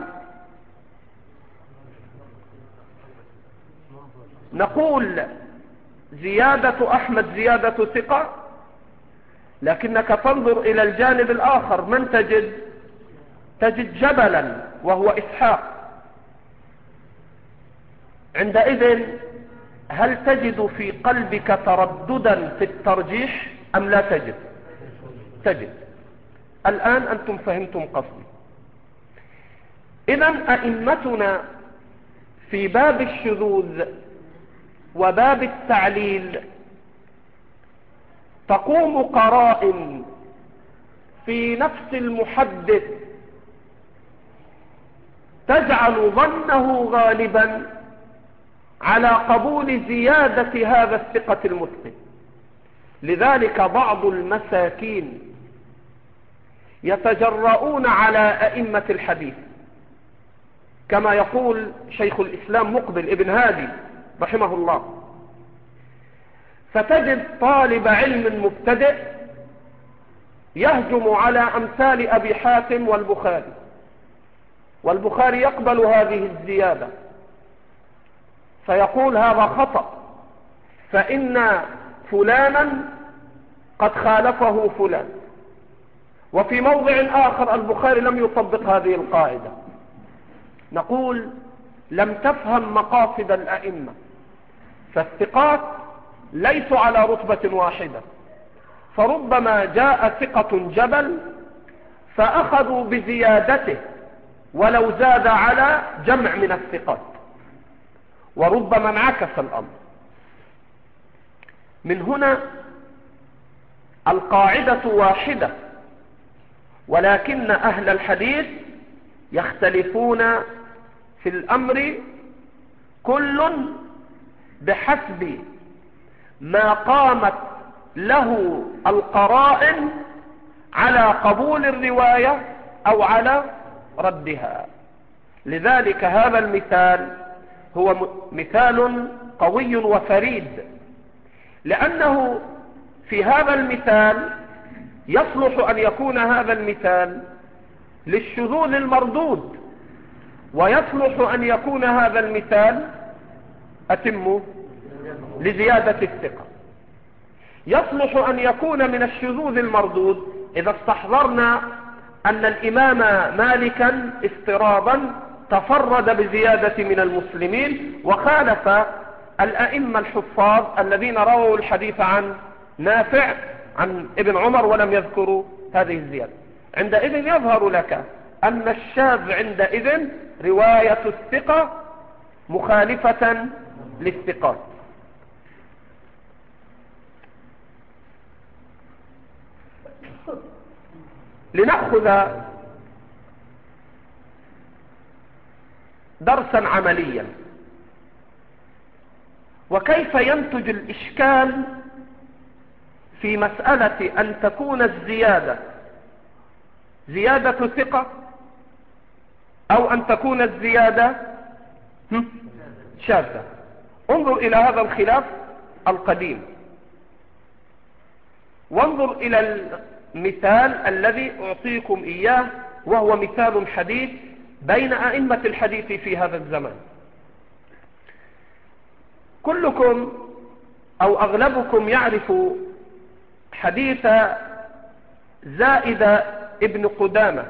S1: نقول زيادة أحمد زيادة ثقة، لكنك تنظر إلى الجانب الآخر، من تجد جبلا وهو إسحاق. عندئذ هل تجد في قلبك ترددا في الترجيح أم لا تجد؟ الآن أنتم فهمتم قصدي. إذن أئمتنا في باب الشذوذ وباب التعليل تقوم قرائن في نفس المحدث تجعل ظنه غالبا على قبول زيادة هذا الثقة المتقن. لذلك بعض المساكين يتجرؤون على أئمة الحديث، كما يقول شيخ الإسلام مقبل ابن هادي رحمه الله، فتجد طالب علم مبتدئ يهجم على أمثال أبي حاتم والبخاري يقبل هذه الزيادة فيقول هذا خطأ، فإن فلانا قد خالفه فلان. وفي موضع آخر البخاري لم يطبق هذه القاعدة. نقول لم تفهم مقاصد الأئمة، فالثقات ليسوا على رتبة واحدة، فربما جاء ثقة جبل فأخذوا بزيادته ولو زاد على جمع من الثقات، وربما انعكس الأمر. من هنا القاعدة واحدة، ولكن أهل الحديث يختلفون في الأمر كل بحسب ما قامت له القرائن على قبول الرواية أو على ردها. لذلك هذا المثال هو مثال قوي وفريد، لأنه في هذا المثال يصلح أن يكون هذا المثال للشذوذ المردود، ويصلح أن يكون هذا المثال لزيادة الثقة. يصلح أن يكون من الشذوذ المردود إذا استحضرنا أن الإمام مالكا افتراضا تفرد بزيادة من المسلمين وخالف الأئمة الحفاظ الذين رووا الحديث عن نافع عن ابن عمر ولم يذكروا هذه الزيادة. عندئذ يظهر لك أن الشاذ عندئذ رواية الثقة مخالفة للثقات. لنأخذ درسا عمليا، وكيف ينتج الإشكال في مسألة أن تكون الزيادة زيادة ثقة أو أن تكون الزيادة شاذة. انظر إلى هذا الخلاف القديم، وانظر إلى المثال الذي أعطيكم إياه، وهو مثال حديث بين أئمة الحديث في هذا الزمان. كلكم أو أغلبكم يعرف حديث زائدة ابن قدامة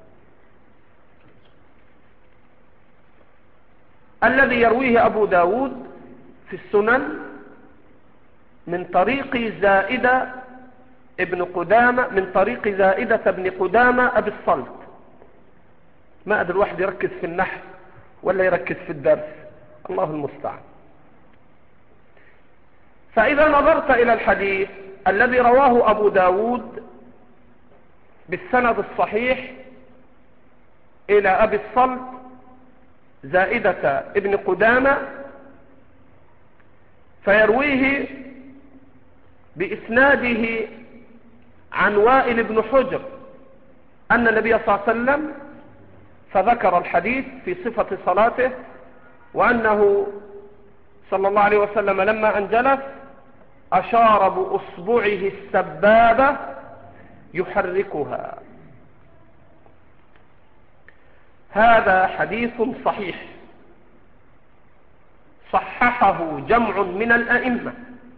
S1: الذي يرويه أبو داود في السنن من طريق زائدة ابن قدامة، من طريق زائدة ابن قدامة أبي الصلت. ما أدري الواحد يركز في النحو ولا يركز في الدرس، الله المستعان. فإذا نظرت إلى الحديث الذي رواه أبو داود بالسند الصحيح إلى أبي الصلت زائدة ابن قدامة، فيرويه بإسناده عن وائل بن حجر أن النبي صلى الله عليه وسلم، فذكر الحديث في صفة صلاته، وأنه صلى الله عليه وسلم لما أن جلس أشار بأصبعه السبابة يحركها. هذا حديث صحيح صححه جمع من الأئمة،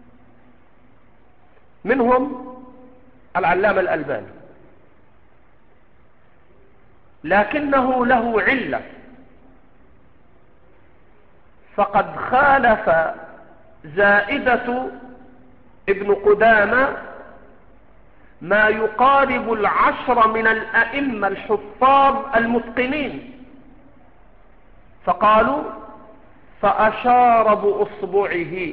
S1: منهم العلامة الألباني، لكنه له علة، فقد خالف زائدة ابن قدامة ما يقارب 10 من الأئمة الحفاظ المتقنين، فقالوا فأشار بأصبعه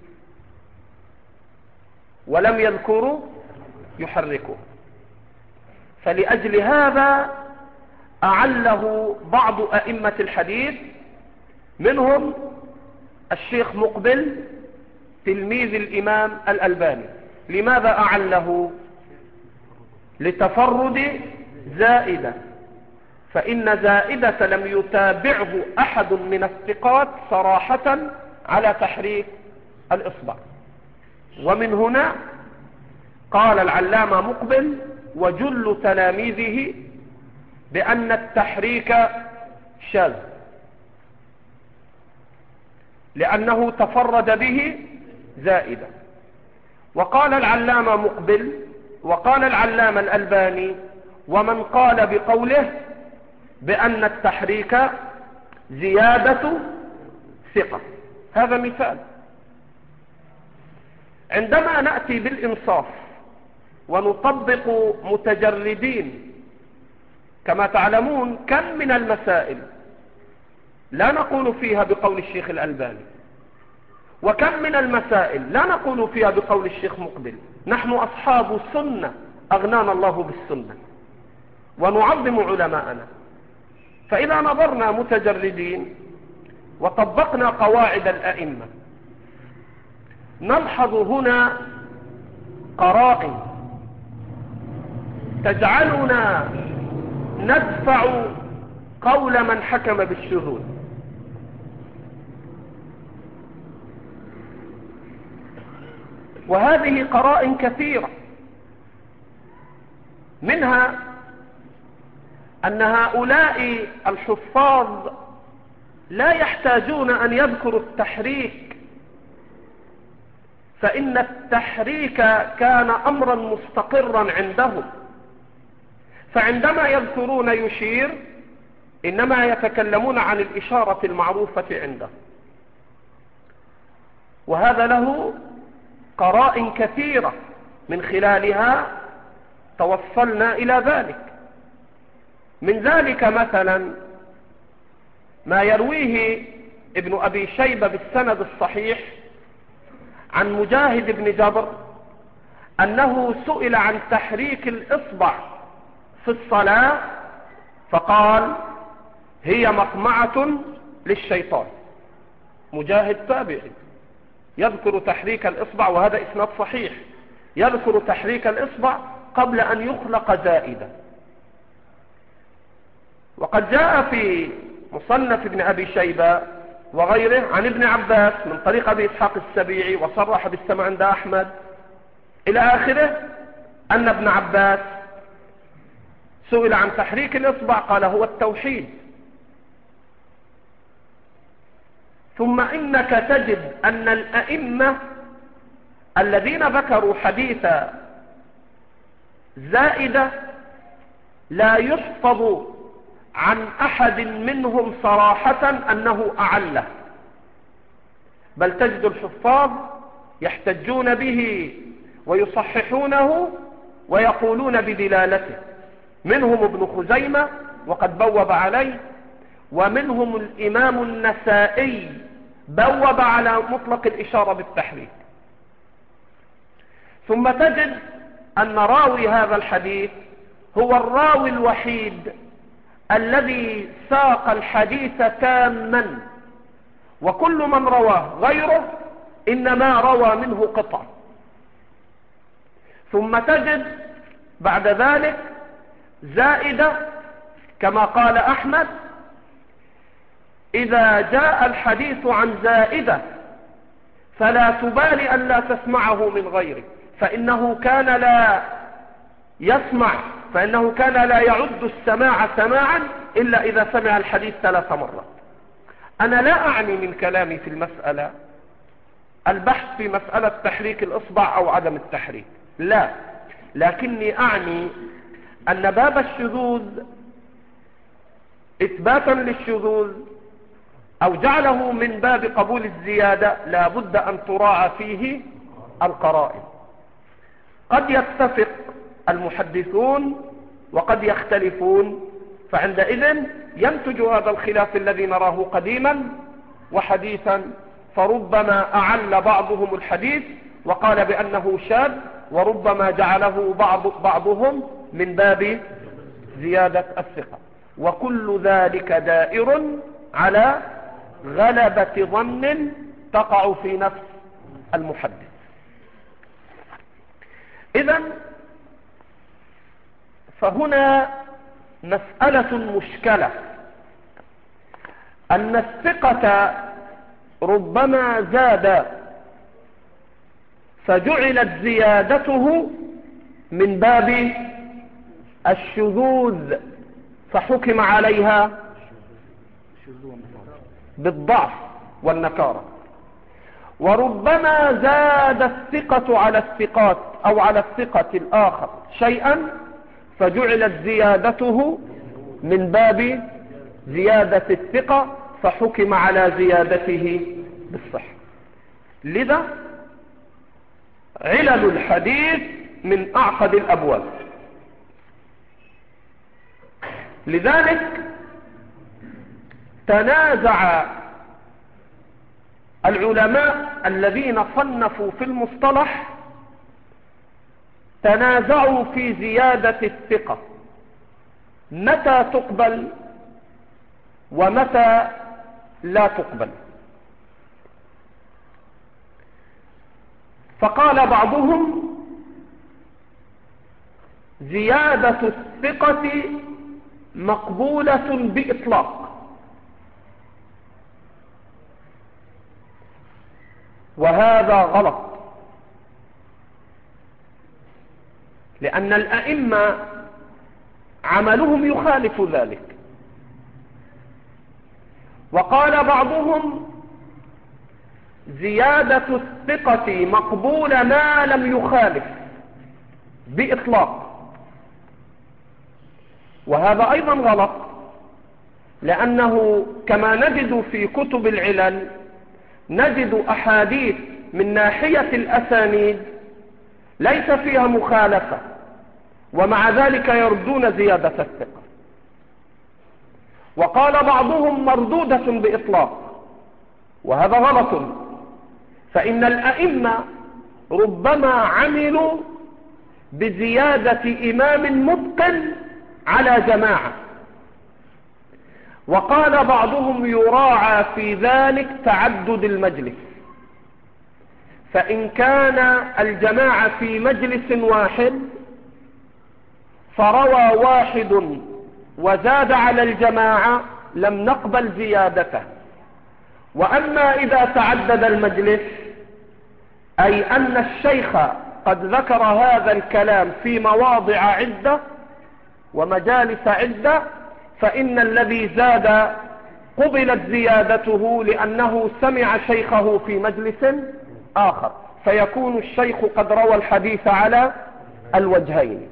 S1: ولم يذكروا يحركه. فلأجل هذا أعله بعض أئمة الحديث، منهم الشيخ مقبل تلميذ الإمام الألباني. لماذا أعله؟ لتفرد زائدة، فإن زائدة لم يتابعه أحد من الثقات صراحة على تحريك الإصبع. ومن هنا قال العلامة مقبل وجل تلاميذه بأن التحريك شاذ، لأنه تفرد به زائدة. وقال العلامة مقبل وقال العلامة الألباني ومن قال بقوله بأن التحريك زيادة ثقة. هذا مثال. عندما نأتي بالإنصاف ونطبق متجردين، كما تعلمون كم من المسائل لا نقول فيها بقول الشيخ الألباني، وكم من المسائل لا نقول فيها بقول الشيخ مقبل. نحن أصحاب سنة أغنانا الله بالسنة، ونعظم علماءنا. فإذا نظرنا متجردين وطبقنا قواعد الأئمة، نلحظ هنا قرائن تجعلنا ندفع قول من حكم بالشذوذ. وهذه قرائن كثيرة، منها أن هؤلاء الحفاظ لا يحتاجون أن يذكروا التحريك، فإن التحريك كان أمرا مستقرا عندهم، فعندما يذكرون يشير إنما يتكلمون عن الإشارة المعروفة عندهم. وهذا له قرائن كثيرة من خلالها توصلنا إلى ذلك. من ذلك مثلا ما يرويه ابن أبي شيبة بالسند الصحيح عن مجاهد بن جبر أنه سئل عن تحريك الإصبع في الصلاة فقال هي مقمعة للشيطان. مجاهد تابعي يذكر تحريك الإصبع، وهذا إسناد صحيح، يذكر تحريك الإصبع قبل أن يخلق زائدة. وقد جاء في مصنف ابن أبي شيبة وغيره عن ابن عباس من طريق أبي إسحاق السبيعي وصرح بالسمع عند أحمد إلى آخره أن ابن عباس سئل عن تحريك الإصبع قال هو التوحيد. ثم إنك تجد أن الأئمة الذين ذكروا حديث زائدة لا يحفظ عن أحد منهم صراحة أنه أعله، بل تجد الحفاظ يحتجون به ويصححونه ويقولون بدلالته. منهم ابن خزيمة وقد بوب عليه، ومنهم الإمام النسائي بوب على مطلق الإشارة بالتحريك. ثم تجد أن راوي هذا الحديث هو الراوي الوحيد الذي ساق الحديث تاما، وكل من رواه غيره إنما روى منه قطع. ثم تجد بعد ذلك زائدة كما قال أحمد إذا جاء الحديث عن زائدة فلا تبالي أن لا تسمعه من غيره، فإنه كان لا يسمع، فإنه كان لا يعد السماع سماعا إلا إذا سمع الحديث 3 مرات. أنا لا أعني من كلامي في المسألة البحث في مسألة تحريك الإصبع أو عدم التحريك، لا، لكني أعني أن باب الشذوذ إثباتا للشذوذ أو جعله من باب قبول الزيادة لا بد أن تراعى فيه القرائن. قد يتفق المحدثون وقد يختلفون، فعندئذ ينتج هذا الخلاف الذي نراه قديما وحديثا، فربما أعل بعضهم الحديث وقال بأنه شاذ، وربما جعله بعضهم من باب زيادة الثقة، وكل ذلك دائر على غلبة ظن تقع في نفس المحدث. إذن فهنا مسألة مشكلة، أن الثقة ربما زاد فجعلت زيادته من باب الشذوذ فحكم عليها بالضعف والنكارة، وربما زاد الثقة على الثقات أو على الثقة الآخر شيئا فجعلت زيادته من باب زيادة الثقة فحكم على زيادته بالصحة. لذا علل الحديث من أعقد الأبواب. لذلك تنازع العلماء الذين صنفوا في المصطلح، تنازعوا في زيادة الثقة متى تقبل ومتى لا تقبل. فقال بعضهم زيادة الثقة مقبولة بإطلاق، وهذا غلط، لأن الأئمة عملهم يخالف ذلك. وقال بعضهم زيادة الثقة مقبولة ما لم يخالف بإطلاق، وهذا أيضا غلط، لأنه كما نجد في كتب العلل نجد أحاديث من ناحية الأسانيد ليس فيها مخالفة، ومع ذلك يردون زيادة الثقة. وقال بعضهم مردودة بإطلاق، وهذا غلط. فإن الأئمة ربما عملوا بزيادة إمام متقن على جماعة، وقال بعضهم يراعى في ذلك تعدد المجلس، فإن كان الجماعة في مجلس واحد فروى واحد وزاد على الجماعة لم نقبل زيادته. وأما إذا تعدد المجلس، أي أن الشيخ قد ذكر هذا الكلام في مواضع عدة ومجالس عدة، فإن الذي زاد قبلت زيادته لأنه سمع شيخه في مجلس آخر، فيكون الشيخ قد روى الحديث على الوجهين.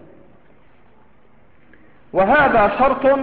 S1: وهذا شرط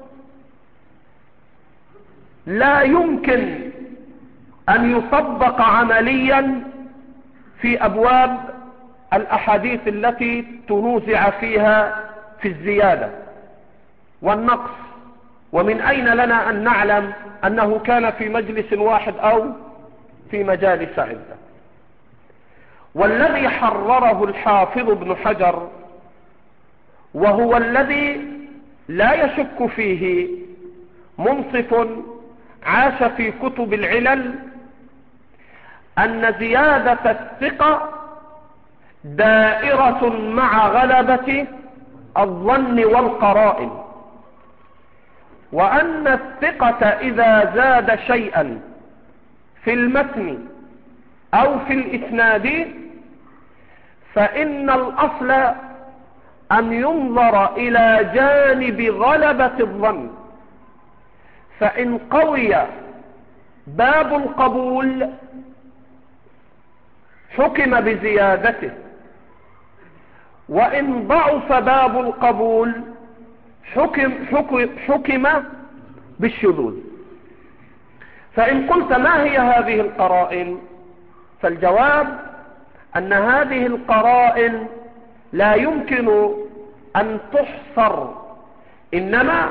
S1: لا يمكن أن يطبق عمليا في أبواب الأحاديث التي تنوزع فيها في الزيادة والنقص. ومن أين لنا أن نعلم أنه كان في مجلس واحد أو في مجالس عدة؟ والذي حرره الحافظ ابن حجر، وهو الذي لا يشك فيه منصف عاش في كتب العلل، أن زيادة الثقة دائرة مع غلبة الظن والقرائن، وأن الثقة إذا زاد شيئا في المتن أو في الإسناد فإن الأصل أن ينظر إلى جانب غلبة الظن، فإن قوي باب القبول حكم بزيادته، وإن ضعف باب القبول حكم بالشذوذ. فإن قلت ما هي هذه القرائن؟ فالجواب أن هذه القرائن لا يمكن أن تحصر، إنما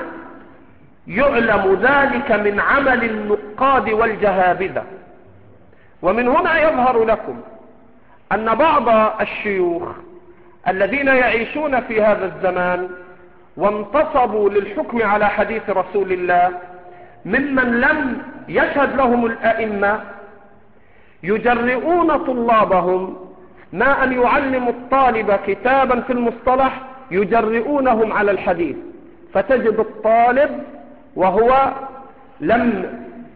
S1: يعلم ذلك من عمل النقاد والجهابذة. ومن هنا يظهر لكم أن بعض الشيوخ الذين يعيشون في هذا الزمان وانتصبوا للحكم على حديث رسول الله ممن لم يشهد لهم الأئمة يجرؤون طلابهم، ما أن يعلموا الطالب كتابا في المصطلح يجرؤونهم على الحديث، فتجد الطالب وهو لم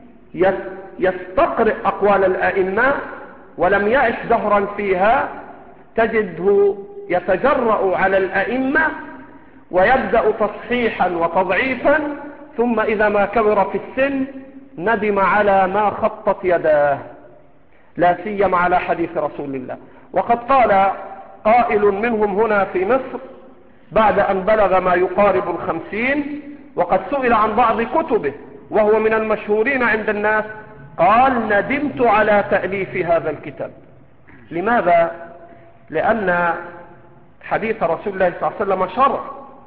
S1: يستقرئ أقوال الأئمة ولم يعش دهرا فيها، تجده يتجرأ على الأئمة ويبدأ تصحيحا وتضعيفا، ثم إذا ما كبر في السن ندم على ما خطت يداه، لا سيما على حديث رسول الله. وقد قال قائل منهم هنا في مصر بعد أن بلغ ما يقارب 50، وقد سئل عن بعض كتبه وهو من المشهورين عند الناس، قال: ندمت على تأليف هذا الكتاب. لماذا؟ لأن حديث رسول الله صلى الله عليه وسلم شرع،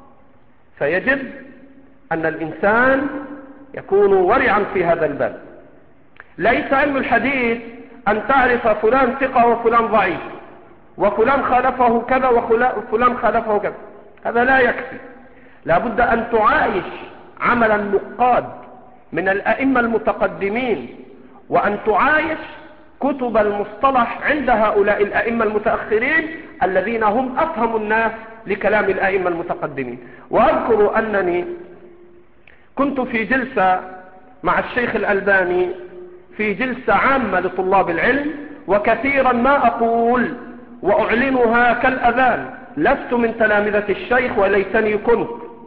S1: فيجب أن الإنسان يكون ورعا في هذا الباب. ليس علم الحديث أن تعرف فلان ثقة وفلان ضعيف وفلان خالفه كذا وفلان خالفه كذا، هذا لا يكفي. لابد أن تعايش عمل النقاد من الأئمة المتقدمين، وأن تعايش كتب المصطلح عند هؤلاء الأئمة المتأخرين الذين هم أفهم الناس لكلام الأئمة المتقدمين. وأذكر أنني كنت في جلسة مع الشيخ الألباني، في جلسة عامة لطلاب العلم، وكثيرا ما أقول وأعلنها كالأذان: لست من تلامذة الشيخ وليتني كنت.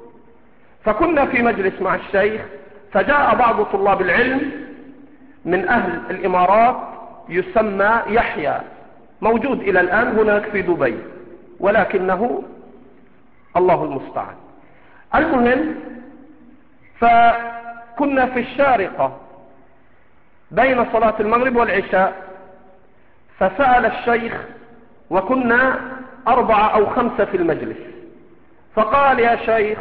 S1: فكنا في مجلس مع الشيخ، فجاء بعض طلاب العلم من أهل الإمارات يسمى يحيى، موجود إلى الآن هناك في دبي، ولكنه الله المستعان. المهم، فكنا في الشارقة بين صلاة المغرب والعشاء، فسأل الشيخ، وكنا 4 أو 5 في المجلس، فقال: يا شيخ،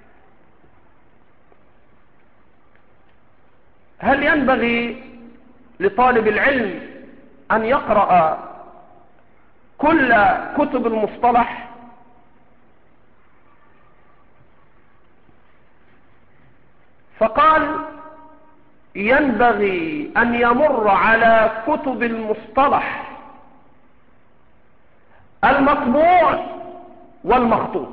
S1: هل ينبغي لطالب العلم أن يقرأ كل كتب المصطلح، فقال ينبغي أن يمر على كتب المصطلح المطبوع والمخطوط،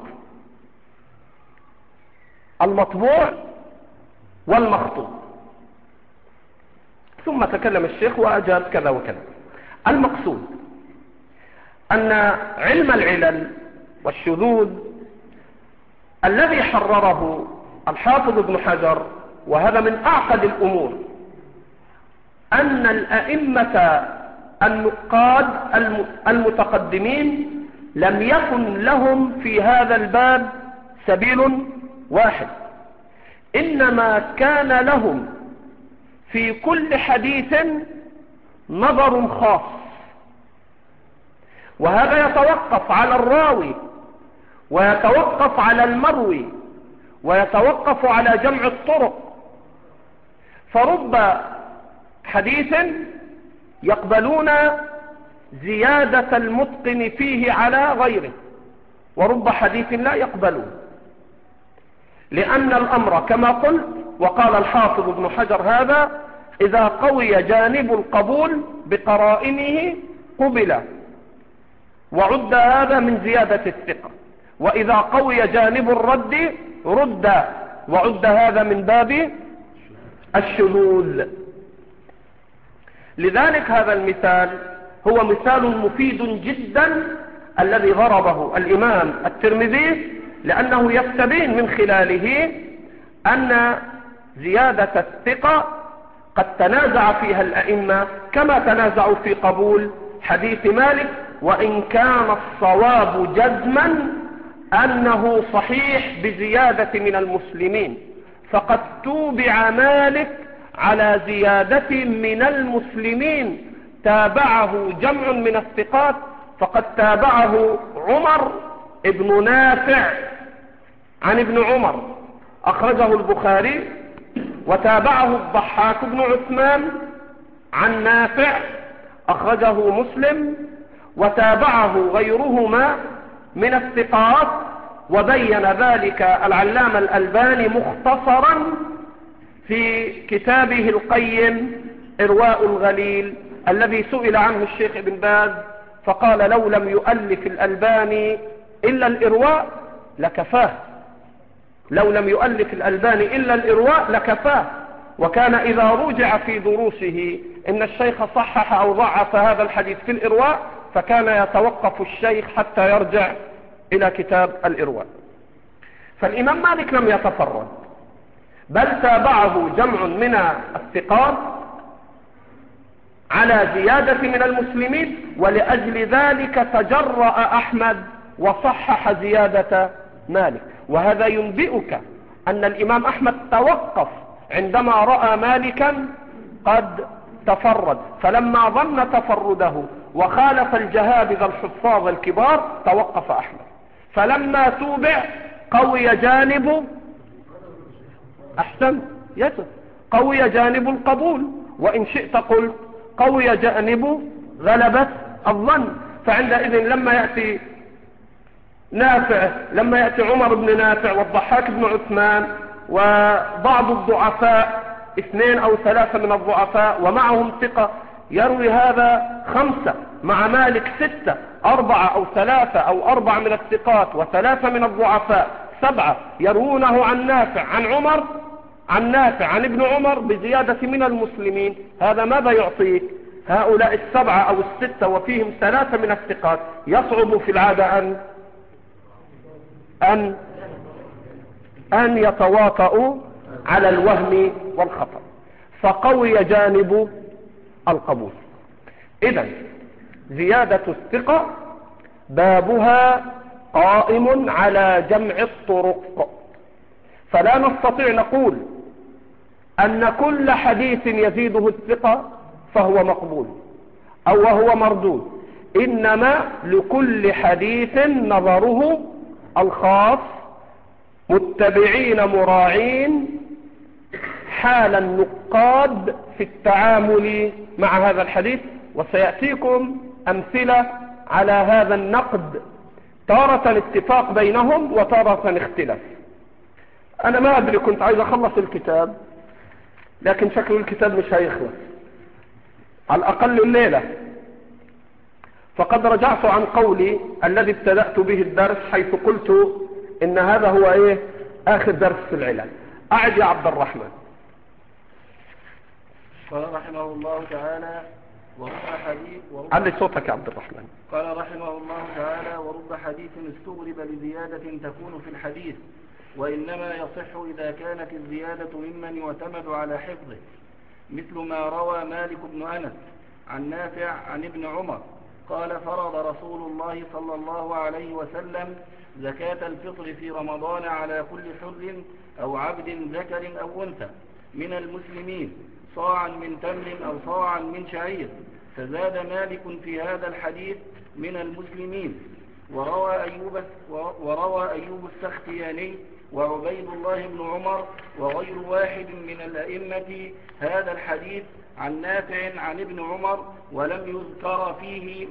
S1: المطبوع والمخطوط. ثم تكلم الشيخ وأجاب كذا وكذا. المقصود أن علم العلل والشذوذ الذي حرره الحافظ ابن حجر، وهذا من أعقد الأمور، أن الأئمة النقاد المتقدمين لم يكن لهم في هذا الباب سبيل واحد، إنما كان لهم في كل حديث نظر خاص، وهذا يتوقف على الراوي ويتوقف على المروي ويتوقف على جمع الطرق. فرب حديث يقبلون زيادة المتقن فيه على غيره، ورب حديث لا يقبلون، لأن الأمر كما قلت وقال الحافظ ابن حجر هذا: إذا قوي جانب القبول بقرائنه قبل، وعد هذا من زيادة الثقة، وإذا قوي جانب الرد رد، وعد هذا من باب الشذوذ. لذلك هذا المثال هو مثال مفيد جدا الذي ضربه الإمام الترمذي، لأنه يستبين من خلاله أن زيادة الثقة قد تنازع فيها الأئمة كما تنازعوا في قبول حديث مالك، وإن كان الصواب جزما أنه صحيح بزيادة من المسلمين، فقد توبع مالك على زيادة من المسلمين تابعه جمع من الثقات، فقد تابعه عمر ابن نافع عن ابن عمر أخرجه البخاري، وتابعه الضحاك بن عثمان عن نافع أخرجه مسلم، وتابعه غيرهما من الثقات، وبين ذلك العلامة الألباني مختصرا في كتابه القيم إرواء الغليل، الذي سئل عنه الشيخ ابن باز فقال: لو لم يؤلف الألباني إلا الإرواء لكفاه، لو لم يؤلف الألباني إلا الإرواء لكفاه. وكان إذا رجع في دروسه إن الشيخ صحح أو ضعف هذا الحديث في الإرواء، فكان يتوقف الشيخ حتى يرجع إلى كتاب الإرواء. فالإمام مالك لم يتفرد، بل تابعه جمع من الثقات على زيادة من المسلمين، ولأجل ذلك تجرأ أحمد وصحح زيادة مالك. وهذا ينبئك أن الإمام أحمد توقف عندما رأى مالكا قد تفرد، فلما ظن تفرده وخالف الجهابذة الحفاظ الكبار توقف أحمد، فلما توبع قوي جانب أحسن يسر قوي جانب القبول، وإن شئت قلت قوي جانب غلبة الظن. فعندئذ لما يأتي نافع، لما يأتي عمر بن نافع والضحاك بن عثمان وبعض الضعفاء 2 أو 3 من الضعفاء ومعهم ثقة، يروي هذا 5 مع مالك 6، 4 أو 3 أو 4 من الثقات و3 من الضعفاء 7 يروونه عن نافع عن عمر عن نافع عن ابن عمر بزيادة من المسلمين. هذا ماذا يعطيك؟ هؤلاء 7 أو 6 وفيهم 3 من الثقات يصعب في العادة أن يتواطؤوا على الوهم والخطأ، فقوي جانب القبول. إذن زيادة الثقة بابها قائم على جمع الطرق، فلا نستطيع نقول أن كل حديث يزيده الثقة فهو مقبول أو وهو مردود، إنما لكل حديث نظره الخاص، متبعين مراعين حال النقاد في التعامل مع هذا الحديث، وسيأتيكم أمثلة على هذا النقد، تارة اتفاق بينهم وتارة اختلاف. أنا ما أدري، كنت عايز أخلص الكتاب لكن شكل الكتاب مش هيخلص على الأقل الليلة، فقد رجعت عن قولي الذي ابتدأت به الدرس، حيث قلت إن هذا هو آخر درس في العلل. أعد يا عبد الرحمن.
S2: قال رحمه الله تعالى
S1: علي صوتك يا عبد الرحمن.
S2: قال رحمه الله تعالى: ورب حديث استغرب لزيادة تكون في الحديث، وإنما يصح إذا كانت الزيادة ممن يعتمد على حفظه، مثل ما روى مالك بن أنس عن نافع عن ابن عمر قال: فرض رسول الله صلى الله عليه وسلم زكاة الفطر في رمضان على كل حر أو عبد ذكر أو أنثى من المسلمين صاعا من تمر أو صاعا من شعير، فزاد مالك في هذا الحديث من المسلمين. وروى أيوب السختياني وعبيد الله بن عمر وغير واحد من الأئمة هذا الحديث عن نافع عن ابن عمر، ولم يذكر فيه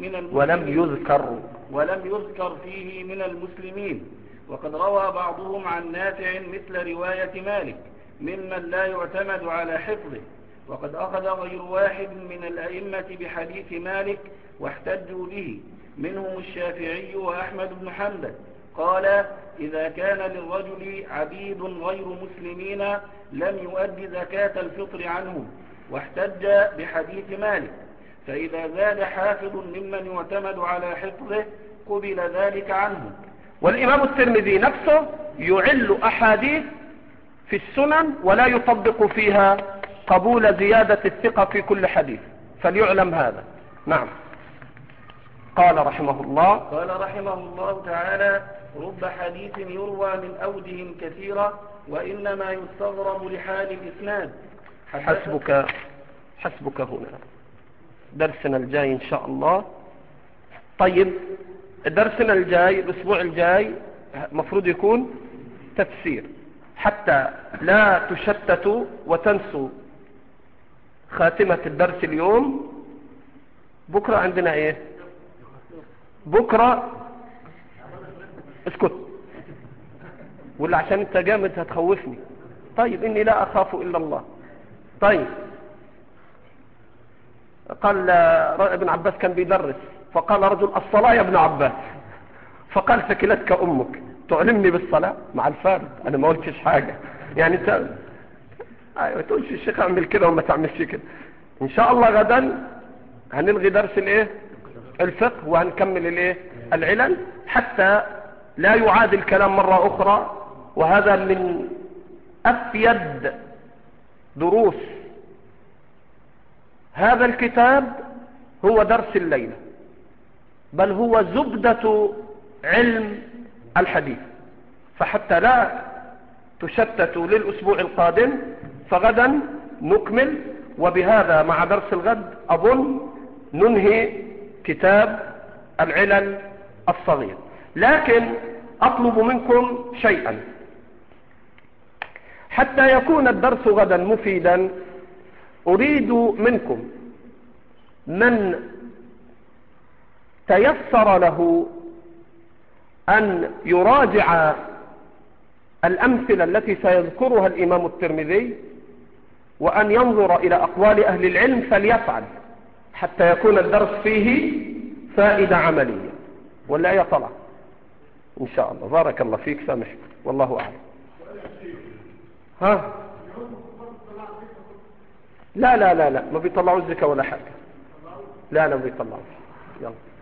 S2: من المسلمين. وقد روى بعضهم عن نافع مثل رواية مالك ممن لا يعتمد على حفظه. وقد أخذ غير واحد من الأئمة بحديث مالك واحتجوا به، منهم الشافعي وأحمد بن حنبل. قال: إذا كان للرجل عبيد غير مسلمين لم يؤد زكاة الفطر عنهم، واحتج بحديث مالك. فإذا زاد حافظ ممن يعتمد على حفظه قبل ذلك عنه.
S1: والإمام الترمذي نفسه يعل أحاديث في السنن ولا يطبق فيها قبول زيادة الثقة في كل حديث، فليعلم هذا. نعم. قال رحمه الله
S2: تعالى: رب حديث يروى من أوجه كثيرة وإنما يستغرب لحال الإسناد.
S1: حسبك هنا، درسنا الجاي إن شاء الله. طيب، درسنا الجاي الأسبوع الجاي مفروض يكون تفسير، حتى لا تشتتوا وتنسوا خاتمة الدرس اليوم. بكرة عندنا بكرة اسكت، ولا عشان انت جامد هتخوفني؟ طيب، اني لا اخاف الا الله. طيب، قال ابن عباس كان بيدرس، فقال رجل: الصلاة يا ابن عباس. فقال: ثكلتك امك تعلمني بالصلاة؟ مع الفارق انا ما قلتش حاجة، يعني انت ما تقولش الشيخ اعمل كده وما تعملش كده. ان شاء الله غدا هنلغي درس الفقه وهنكمل العلل، حتى لا يعاد الكلام مرة اخرى. وهذا من افيد دروس هذا الكتاب، هو درس الليلة، بل هو زبدة علم الحديث. فحتى لا تشتتوا للأسبوع القادم، فغدا نكمل. وبهذا مع درس الغد أظن ننهي كتاب العلل الصغير. لكن أطلب منكم شيئا حتى يكون الدرس غدا مفيدا. أريد منكم من تيسر له أن يراجع الأمثلة التي سيذكرها الإمام الترمذي، وأن ينظر إلى أقوال أهل العلم فليفعل، حتى يكون الدرس فيه فائدة عملية. ولا يا طلع إن شاء الله. بارك الله فيك، سامحك، والله أعلم. لا لا لا لا، ما بيطلعوا الزكاة ولا حاجة. لا لا، ما بيطلعوا. يلا.